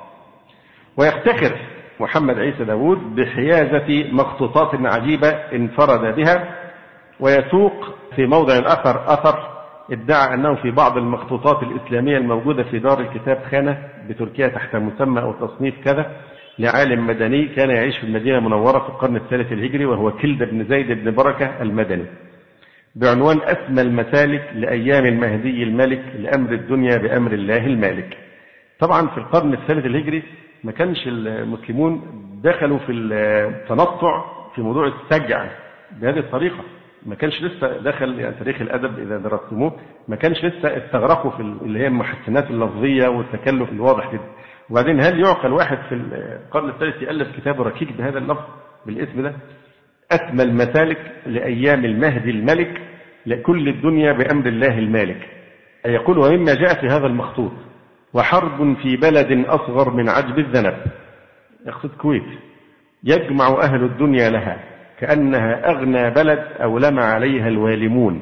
ويفتخر محمد عيسى داود بحيازة مخطوطات عجيبة انفرد بها، ويسوق في موضع آخر أثر ادعى أنه في بعض المخطوطات الإسلامية الموجودة في دار الكتاب خانة بتركيا تحت مسمى أو تصنيف كذا لعالم مدني كان يعيش في المدينة المنورة في القرن الثالث الهجري، وهو كلد بن زيد بن بركة المدني، بعنوان أسمى المسالك لأيام المهدي الملك لأمر الدنيا بأمر الله المالك. طبعا في القرن الثالث الهجري ما كانش المسلمون دخلوا في التنطع في موضوع السجع بهذه الطريقة، ما كانش لسه دخل يعني تاريخ الأدب إذا درستموه ما كانش لسه استغرقوا في اللي هي المحسنات اللفظية والتكلف الواضح كده. وبعدين هل يعقل واحد في القرن الثالث يألف كتاب ركيك بهذا اللفظ بالاسم ده؟ أسمى المسالك لأيام المهدي الملك لكل الدنيا بأمر الله المالك. يقول: ومما جاء في هذا المخطوط: وحرب في بلد أصغر من عجب الذنب، يقصد كويت، يجمع أهل الدنيا لها كأنها أغنى بلد أولم عليها الوالمون،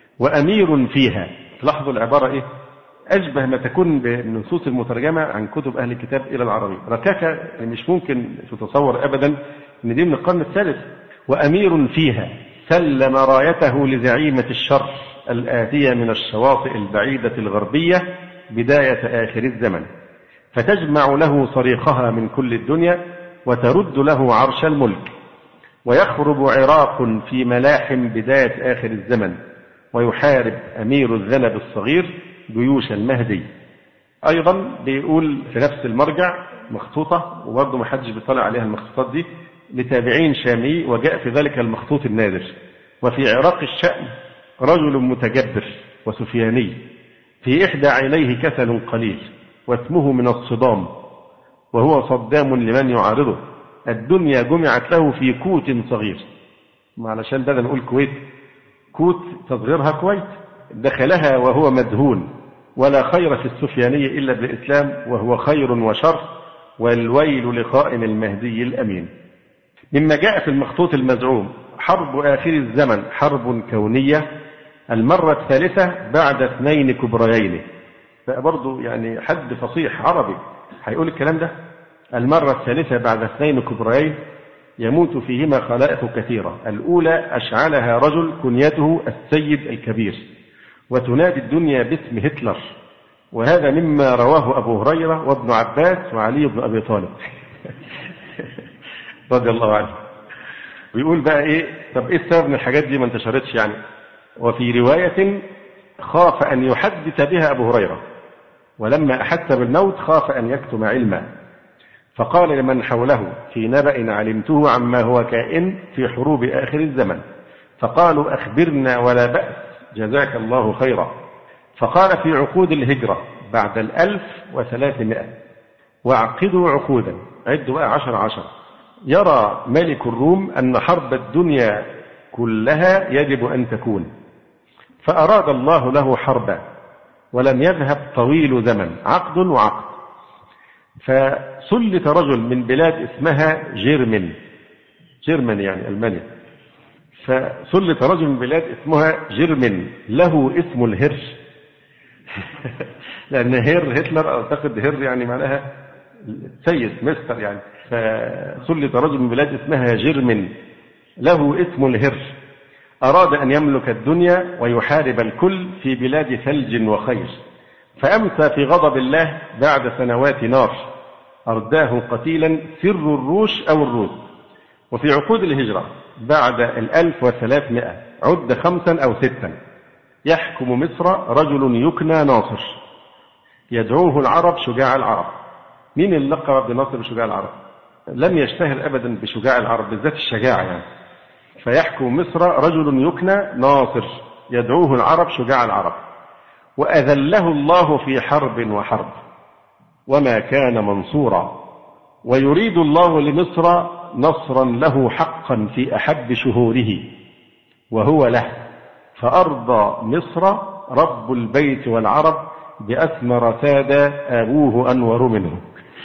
وأمير فيها. تلاحظوا العبارة إيه؟ أشبه ما تكون بالنصوص المترجمة عن كتب أهل الكتاب إلى العربي، ركاكة مش ممكن تتصور أبدا أن دي من القرن الثالث. وأمير فيها سلم رايته لزعيمة الشر الآتية من الشواطئ البعيدة الغربية بداية آخر الزمن، فتجمع له صريخها من كل الدنيا وترد له عرش الملك، ويخرب عراق في ملاحم بداية آخر الزمن، ويحارب أمير الذنب الصغير جيوش المهدي. أيضا بيقول في نفس المرجع مخطوطة، وبرضه ما حدش بيطلع عليها المخطوطات دي، لتابعين شامي، وجاء في ذلك المخطوط النادر: وفي عراق الشأن رجل متجبر وسفياني في إحدى عينيه كسل قليل، واسمه من الصدام، وهو صدام لمن يعارضه. الدنيا جمعت له في كوت صغير، علشان بدل نقول كويت، كوت تصغيرها كويت، دخلها وهو مدهون، ولا خير في السفياني إلا بالإسلام وهو خير وشر، والويل لقائم المهدي الأمين. مما جاء في المخطوط المزعوم: حرب آخر الزمن حرب كونية المرة الثالثة بعد 2 كبريين. فبرضه يعني حد فصيح عربي هيقول الكلام ده، المرة الثالثة بعد 2 كبريين يموت فيهما خلائق كثيرة. الأولى أشعلها رجل كنيته السيد الكبير، وتنادي الدنيا باسم هتلر، وهذا مما رواه أبو هريرة وابن عباس وعلي بن أبي طالب رضي الله عنه. ويقول بقى إيه؟ طب إيه السبب من الحاجات دي ما انتشرتش يعني؟ وفي رواية: خاف أن يحدث بها أبو هريرة، ولما أحس بالموت خاف أن يكتم علما، فقال لمن حوله: في نبأ علمته عما هو كائن في حروب آخر الزمن. فقالوا: أخبرنا ولا بأس، جزاك الله خيرا. فقال في عقود الهجرة بعد 1300: واعقدوا عقودا، عدوا بقى 10 يرى ملك الروم أن حرب الدنيا كلها يجب أن تكون، فأراد الله له حربا ولم يذهب طويل زمن، عقد وعقد. فسلط رجل من بلاد اسمها جيرمن يعني ألمانيا، فسلط رجل من بلاد اسمها جيرمن له اسم الهر لأن هتلر أعتقد هر يعني معناها سيد مستر يعني. فسلط رجل من بلاد اسمها جيرمن له اسم الهر، أراد أن يملك الدنيا ويحارب الكل في بلاد ثلج وخير، فأمسى في غضب الله بعد سنوات نار أرداه قتيلا سر الروش أو الروس. وفي عقود الهجرة بعد 1300 عد 5 أو 6 يحكم مصر رجل يكنى ناصر يدعوه العرب شجاع العرب. مين اللي لقب بناصر شجاع العرب؟ لم يشتهر أبدا بشجاع العرب، بالذات الشجاعة يعني. فيحكم مصر رجل يكنى ناصر يدعوه العرب شجاع العرب، وأذله الله في حرب وحرب وما كان منصورا، ويريد الله لمصر نصرا له حقا في أحب شهوره وهو له، فأرضى مصر رب البيت والعرب بأثمر ساد أبوه أنور منه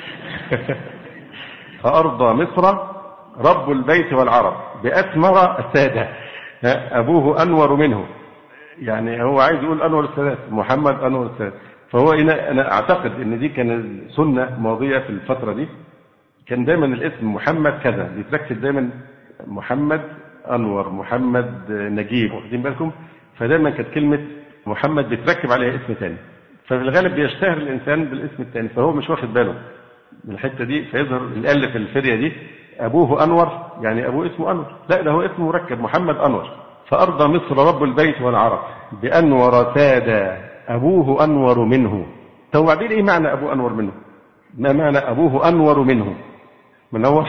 فأرضى مصر رب البيت والعرب بأثمر ساد أبوه أنور منه، يعني هو عايز يقول أنور السادات، محمد أنور السادات. فهو أنا أعتقد أن دي كانت سنة ماضية في الفترة دي، كان دايما الاسم محمد كذا بيتركز دايما محمد أنور محمد نجيب، واخدين بالكم؟ فدايما كانت كلمة محمد بيتركب عليها اسم ثاني، ففي الغالب بيشتهر الإنسان بالاسم الثاني، فهو مش واخد باله من الحتة دي، فيظهر الألف الفرية دي أبوه أنور يعني أبوه اسمه أنور، لا ده هو اسمه مركب محمد أنور. فأرضى مصر رب البيت والعرب بأنور ساد أبوه أنور منه. طب وبعدين إيه معنى أبوه أنور منه؟ ما معنى أبوه أنور منه؟ منور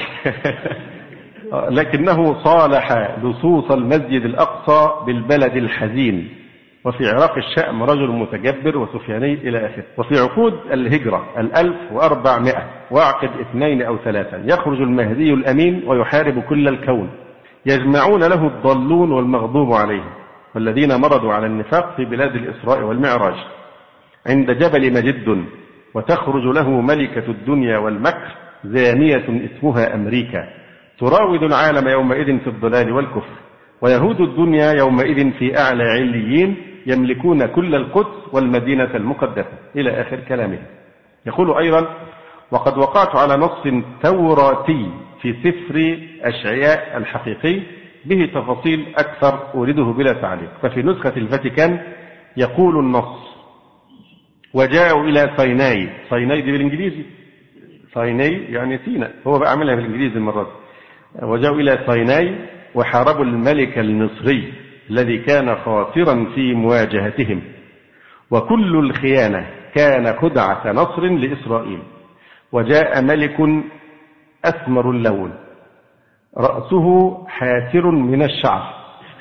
لكنه صالح لصوص المسجد الأقصى بالبلد الحزين، وفي عراق الشأم رجل متجبر وسفياني إلى آخره. وفي عقود الهجرة 1400 واعقد 2 أو 3 يخرج المهدي الأمين ويحارب كل الكون، يجمعون له الضالون والمغضوب عليهم والذين مرضوا على النفاق في بلاد الإسراء والمعراج عند جبل مجد، وتخرج له ملكة الدنيا والمكر زانية اسمها أمريكا تراود العالم يومئذ في الضلال والكفر، ويهود الدنيا يومئذ في أعلى عليين يملكون كل القدس والمدينة المقدسة إلى آخر كلامه. يقول أيضا: وقد وقعت على نص توراتي في سفر أشعياء الحقيقي به تفاصيل أكثر أورده بلا تعليق. ففي نسخة الفاتيكان يقول النص: وجاءوا إلى سيناي، سيناي دي بالإنجليزي، سيناي يعني سينا، هو بقى عملها بالإنجليزي المرة دي. وجاءوا إلى سيناي وحاربوا الملك المصري الذي كان خاسرا في مواجهتهم، وكل الخيانة كان خدعة نصر لإسرائيل. وجاء ملك أسمر اللون رأسه حاسر من الشعر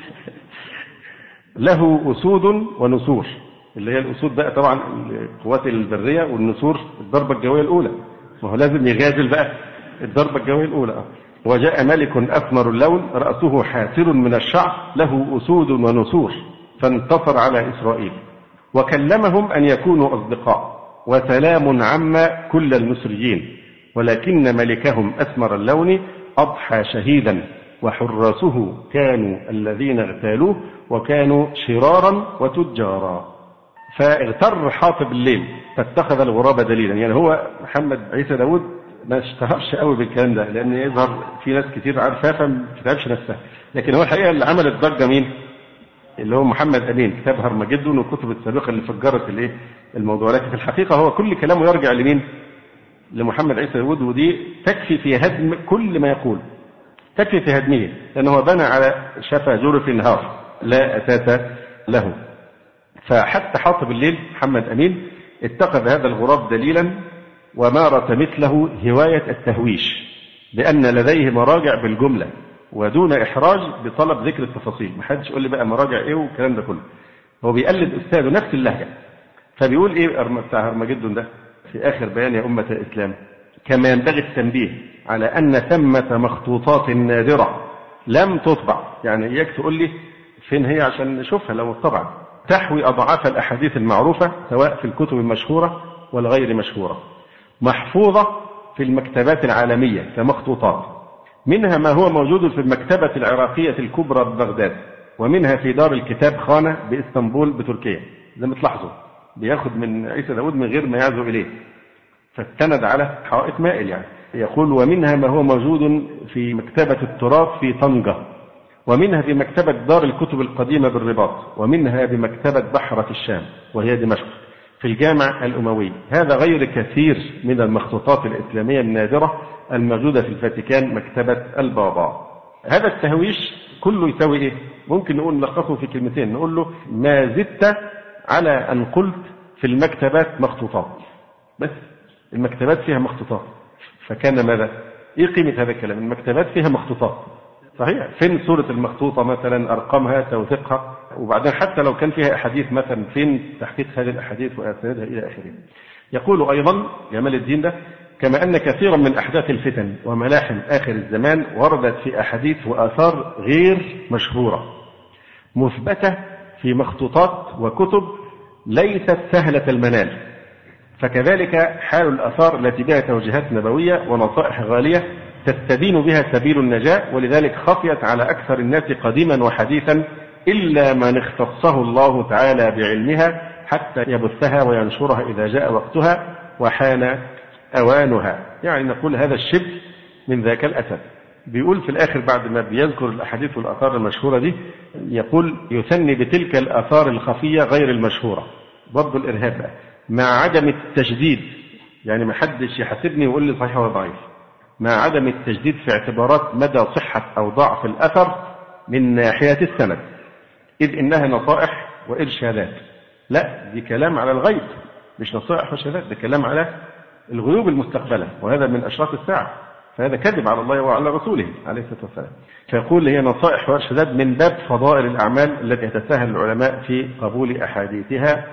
له أسود ونسور، اللي هي الأسود بقى طبعا القوات البرية، والنسور الضربة الجوية الأولى، وهو لازم يغازل بقى الضربة الجوية الأولى. وجاء ملك أسمر اللون رأسه حاسر من الشعر له أسود ونسور، فانتصر على إسرائيل وكلمهم أن يكونوا أصدقاء وسلام عم كل المصريين، ولكن ملكهم أسمر اللون أضحى شهيدا، وحراسه كانوا الذين اغتالوه وكانوا شرارا وتجارا. فاغتر حاطب الليل فاتخذ الغراب دليلا. يعني هو محمد عيسى داود ما اشتهرش قوي بالكلام ده، لأن يظهر في ناس كتير عارفاه فما كتبش نفسها، لكن هو الحقيقة اللي عمل الضجة مين؟ اللي هو محمد أمين، كتاب هرمجدون والكتب السابقة اللي فجرت الموضوع. لكن في الحقيقة هو كل كلامه يرجع لمين؟ لمحمد عيسى داود، ودي تكفي في هدم كل ما يقول، تكفي في هدمه، لأنه بنى على شفا جرف نهار لا أساس له. فحتى حاطب الليل محمد أمين اتخذ هذا الغراب دليلا ومارس مثله هواية التهويش، لأن لديه مراجع بالجملة ودون إحراج بطلب ذكر التفاصيل. ما حدش يقول لي بقى مراجع إيه والكلام ده كله، هو بيقلد أستاذه نفس اللهجة، فبيقول إيه بتاع هرمجدون ده في آخر بيان يا أمة الإسلام: كما ينبغي التنبيه على أن ثمة مخطوطات نادرة لم تطبع، يعني إياك تقول لي فين هي عشان نشوفها لو طبعا، تحوي أضعاف الأحاديث المعروفة سواء في الكتب المشهورة والغير مشهورة، محفوظة في المكتبات العالمية كمخطوطات، منها ما هو موجود في المكتبة العراقية الكبرى ببغداد، ومنها في دار الكتاب خانة بإسطنبول بتركيا. زي ما تلاحظوا بياخد من عيسى داود من غير ما يعزو إليه، فاستند على حائط مائل يعني. يقول: ومنها ما هو موجود في مكتبة التراث في طنجة، ومنها في مكتبة دار الكتب القديمة بالرباط، ومنها بمكتبة بحرة الشام وهي دمشق في الجامع الأموي. هذا غير كثير من المخطوطات الإسلامية النادرة الموجودة في الفاتيكان مكتبة البابا. هذا التهويش كله يساوي إيه؟ ممكن نقول نلخصه في كلمتين، نقول له: ما زدت على أن قلت في المكتبات مخطوطات، بس المكتبات فيها مخطوطات، فكان ماذا؟ إيه قيمة هذا الكلام؟ المكتبات فيها مخطوطات، صحيح. فين صورة المخطوطة مثلا، أرقامها، توثيقها، وبعدين حتى لو كان فيها أحاديث مثلا فين تحقيق هذه الأحاديث وأسانيدها إلى آخره. يقول أيضا جمال الدين ده: كما أن كثيرا من أحداث الفتن وملاحم آخر الزمان وردت في أحاديث وآثار غير مشهورة مثبتة في مخطوطات وكتب ليست سهلة المنال، فكذلك حال الآثار التي بها توجيهات نبوية ونصائح غالية تستبين بها سبيل النجاة، ولذلك خفيت على أكثر الناس قديما وحديثا إلا من اختصه الله تعالى بعلمها حتى يبثها وينشرها إذا جاء وقتها وحان أوانها. يعني نقول هذا الشبه من ذاك الأسد. بيقول في الآخر بعد ما بيذكر الأحاديث والآثار المشهورة دي، يقول: يثني بتلك الآثار الخفية غير المشهورة، برضو الإرهاب بقى، مع عدم التجديد، يعني ما حدش يحاسبني ويقول لي صحيح ولا ضعيف، مع عدم التجديد في اعتبارات مدى صحة أو ضعف الأثر من ناحية السند، إذ إنها نصائح وإرشادات. لا، دي كلام على الغيب، مش نصائح وإرشادات، ده كلام على الغيوب المستقبلة، وهذا من أشراط الساعة، فهذا كذب على الله وعلى رسوله عليه الصلاة والسلام. فيقول: هي نصائح وإرشادات من باب فضائل الأعمال التي يتساهل العلماء في قبول أحاديثها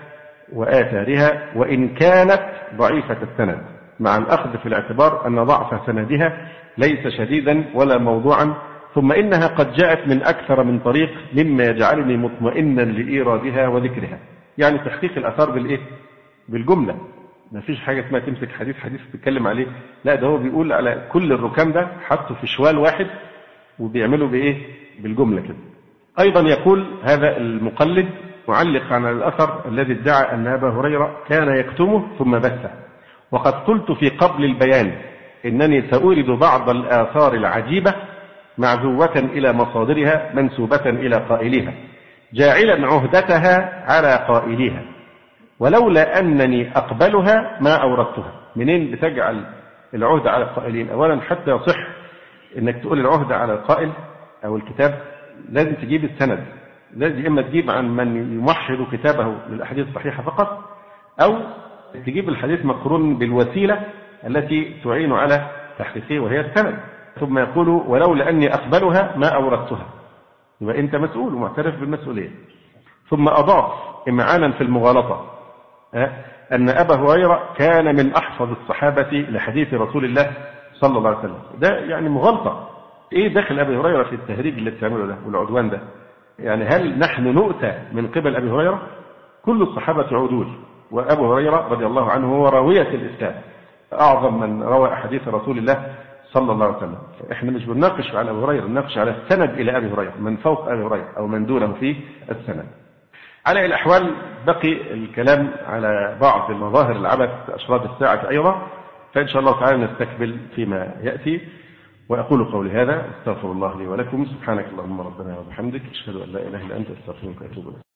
وآثارها وإن كانت ضعيفة السند، مع الأخذ في الاعتبار أن ضعف سندها ليس شديدا ولا موضوعا، ثم إنها قد جاءت من أكثر من طريق مما يجعلني مطمئنا لإيرادها وذكرها. يعني تحقيق الآثار بالإيه؟ بالجملة، ما فيش حاجة اسمها تمسك حديث تتكلم عليه، لا، ده هو بيقول على كل الركام ده حطه في شوال واحد وبيعمله بإيه؟ بالجملة كده. أيضا يقول هذا المقلد معلق على الأثر الذي ادعى أن أبا هريرة كان يكتمه ثم بثه: وقد قلت في قبل البيان إنني سأورد بعض الآثار العجيبة معزوة إلى مصادرها منسوبة إلى قائلها جاعلا عهدتها على قائلها، ولولا أنني أقبلها ما أوردتها. منين بتجعل العهدة على القائلين؟ أولا حتى يصح إنك تقول العهدة على القائل أو الكتاب لازم تجيب السند، لازم إما تجيب عن من يمحض كتابه للأحاديث الصحيحة فقط، أو تجيب الحديث مقرون بالوسيلة التي تعين على تحقيقه وهي السند. ثم يقول: ولولا أني أقبلها ما أوردتها، يبقى أنت مسؤول ومعترف بالمسؤولية. ثم أضاف إمعانا في المغالطة أن أبا هريرة كان من أحفظ الصحابة لحديث رسول الله صلى الله عليه وسلم. ده يعني مغالطة. إيه دخل أبي هريرة في التهريج اللي بتعمله ده والعدوان ده؟ يعني هل نحن نؤتى من قبل أبي هريرة؟ كل الصحابة عدول، وأبو هريرة رضي الله عنه هو راوية الإسلام، أعظم من روى أحاديث رسول الله صلى الله عليه وسلم. إحنا مش بنناقش على أبي هريرة، بنناقش على السند إلى أبي هريرة، من فوق أبي هريرة أو من دونه في السند. على الأحوال بقي الكلام على بعض مظاهر العبث أشراط الساعة أيضا، فإن شاء الله تعالى نستكمل فيما يأتي. وأقول قولي هذا، استغفر الله لي ولكم، سبحانك اللهم ربنا وبحمدك، أشهد أن لا إله إلا أنت، أستغفرك وأتوب إليك.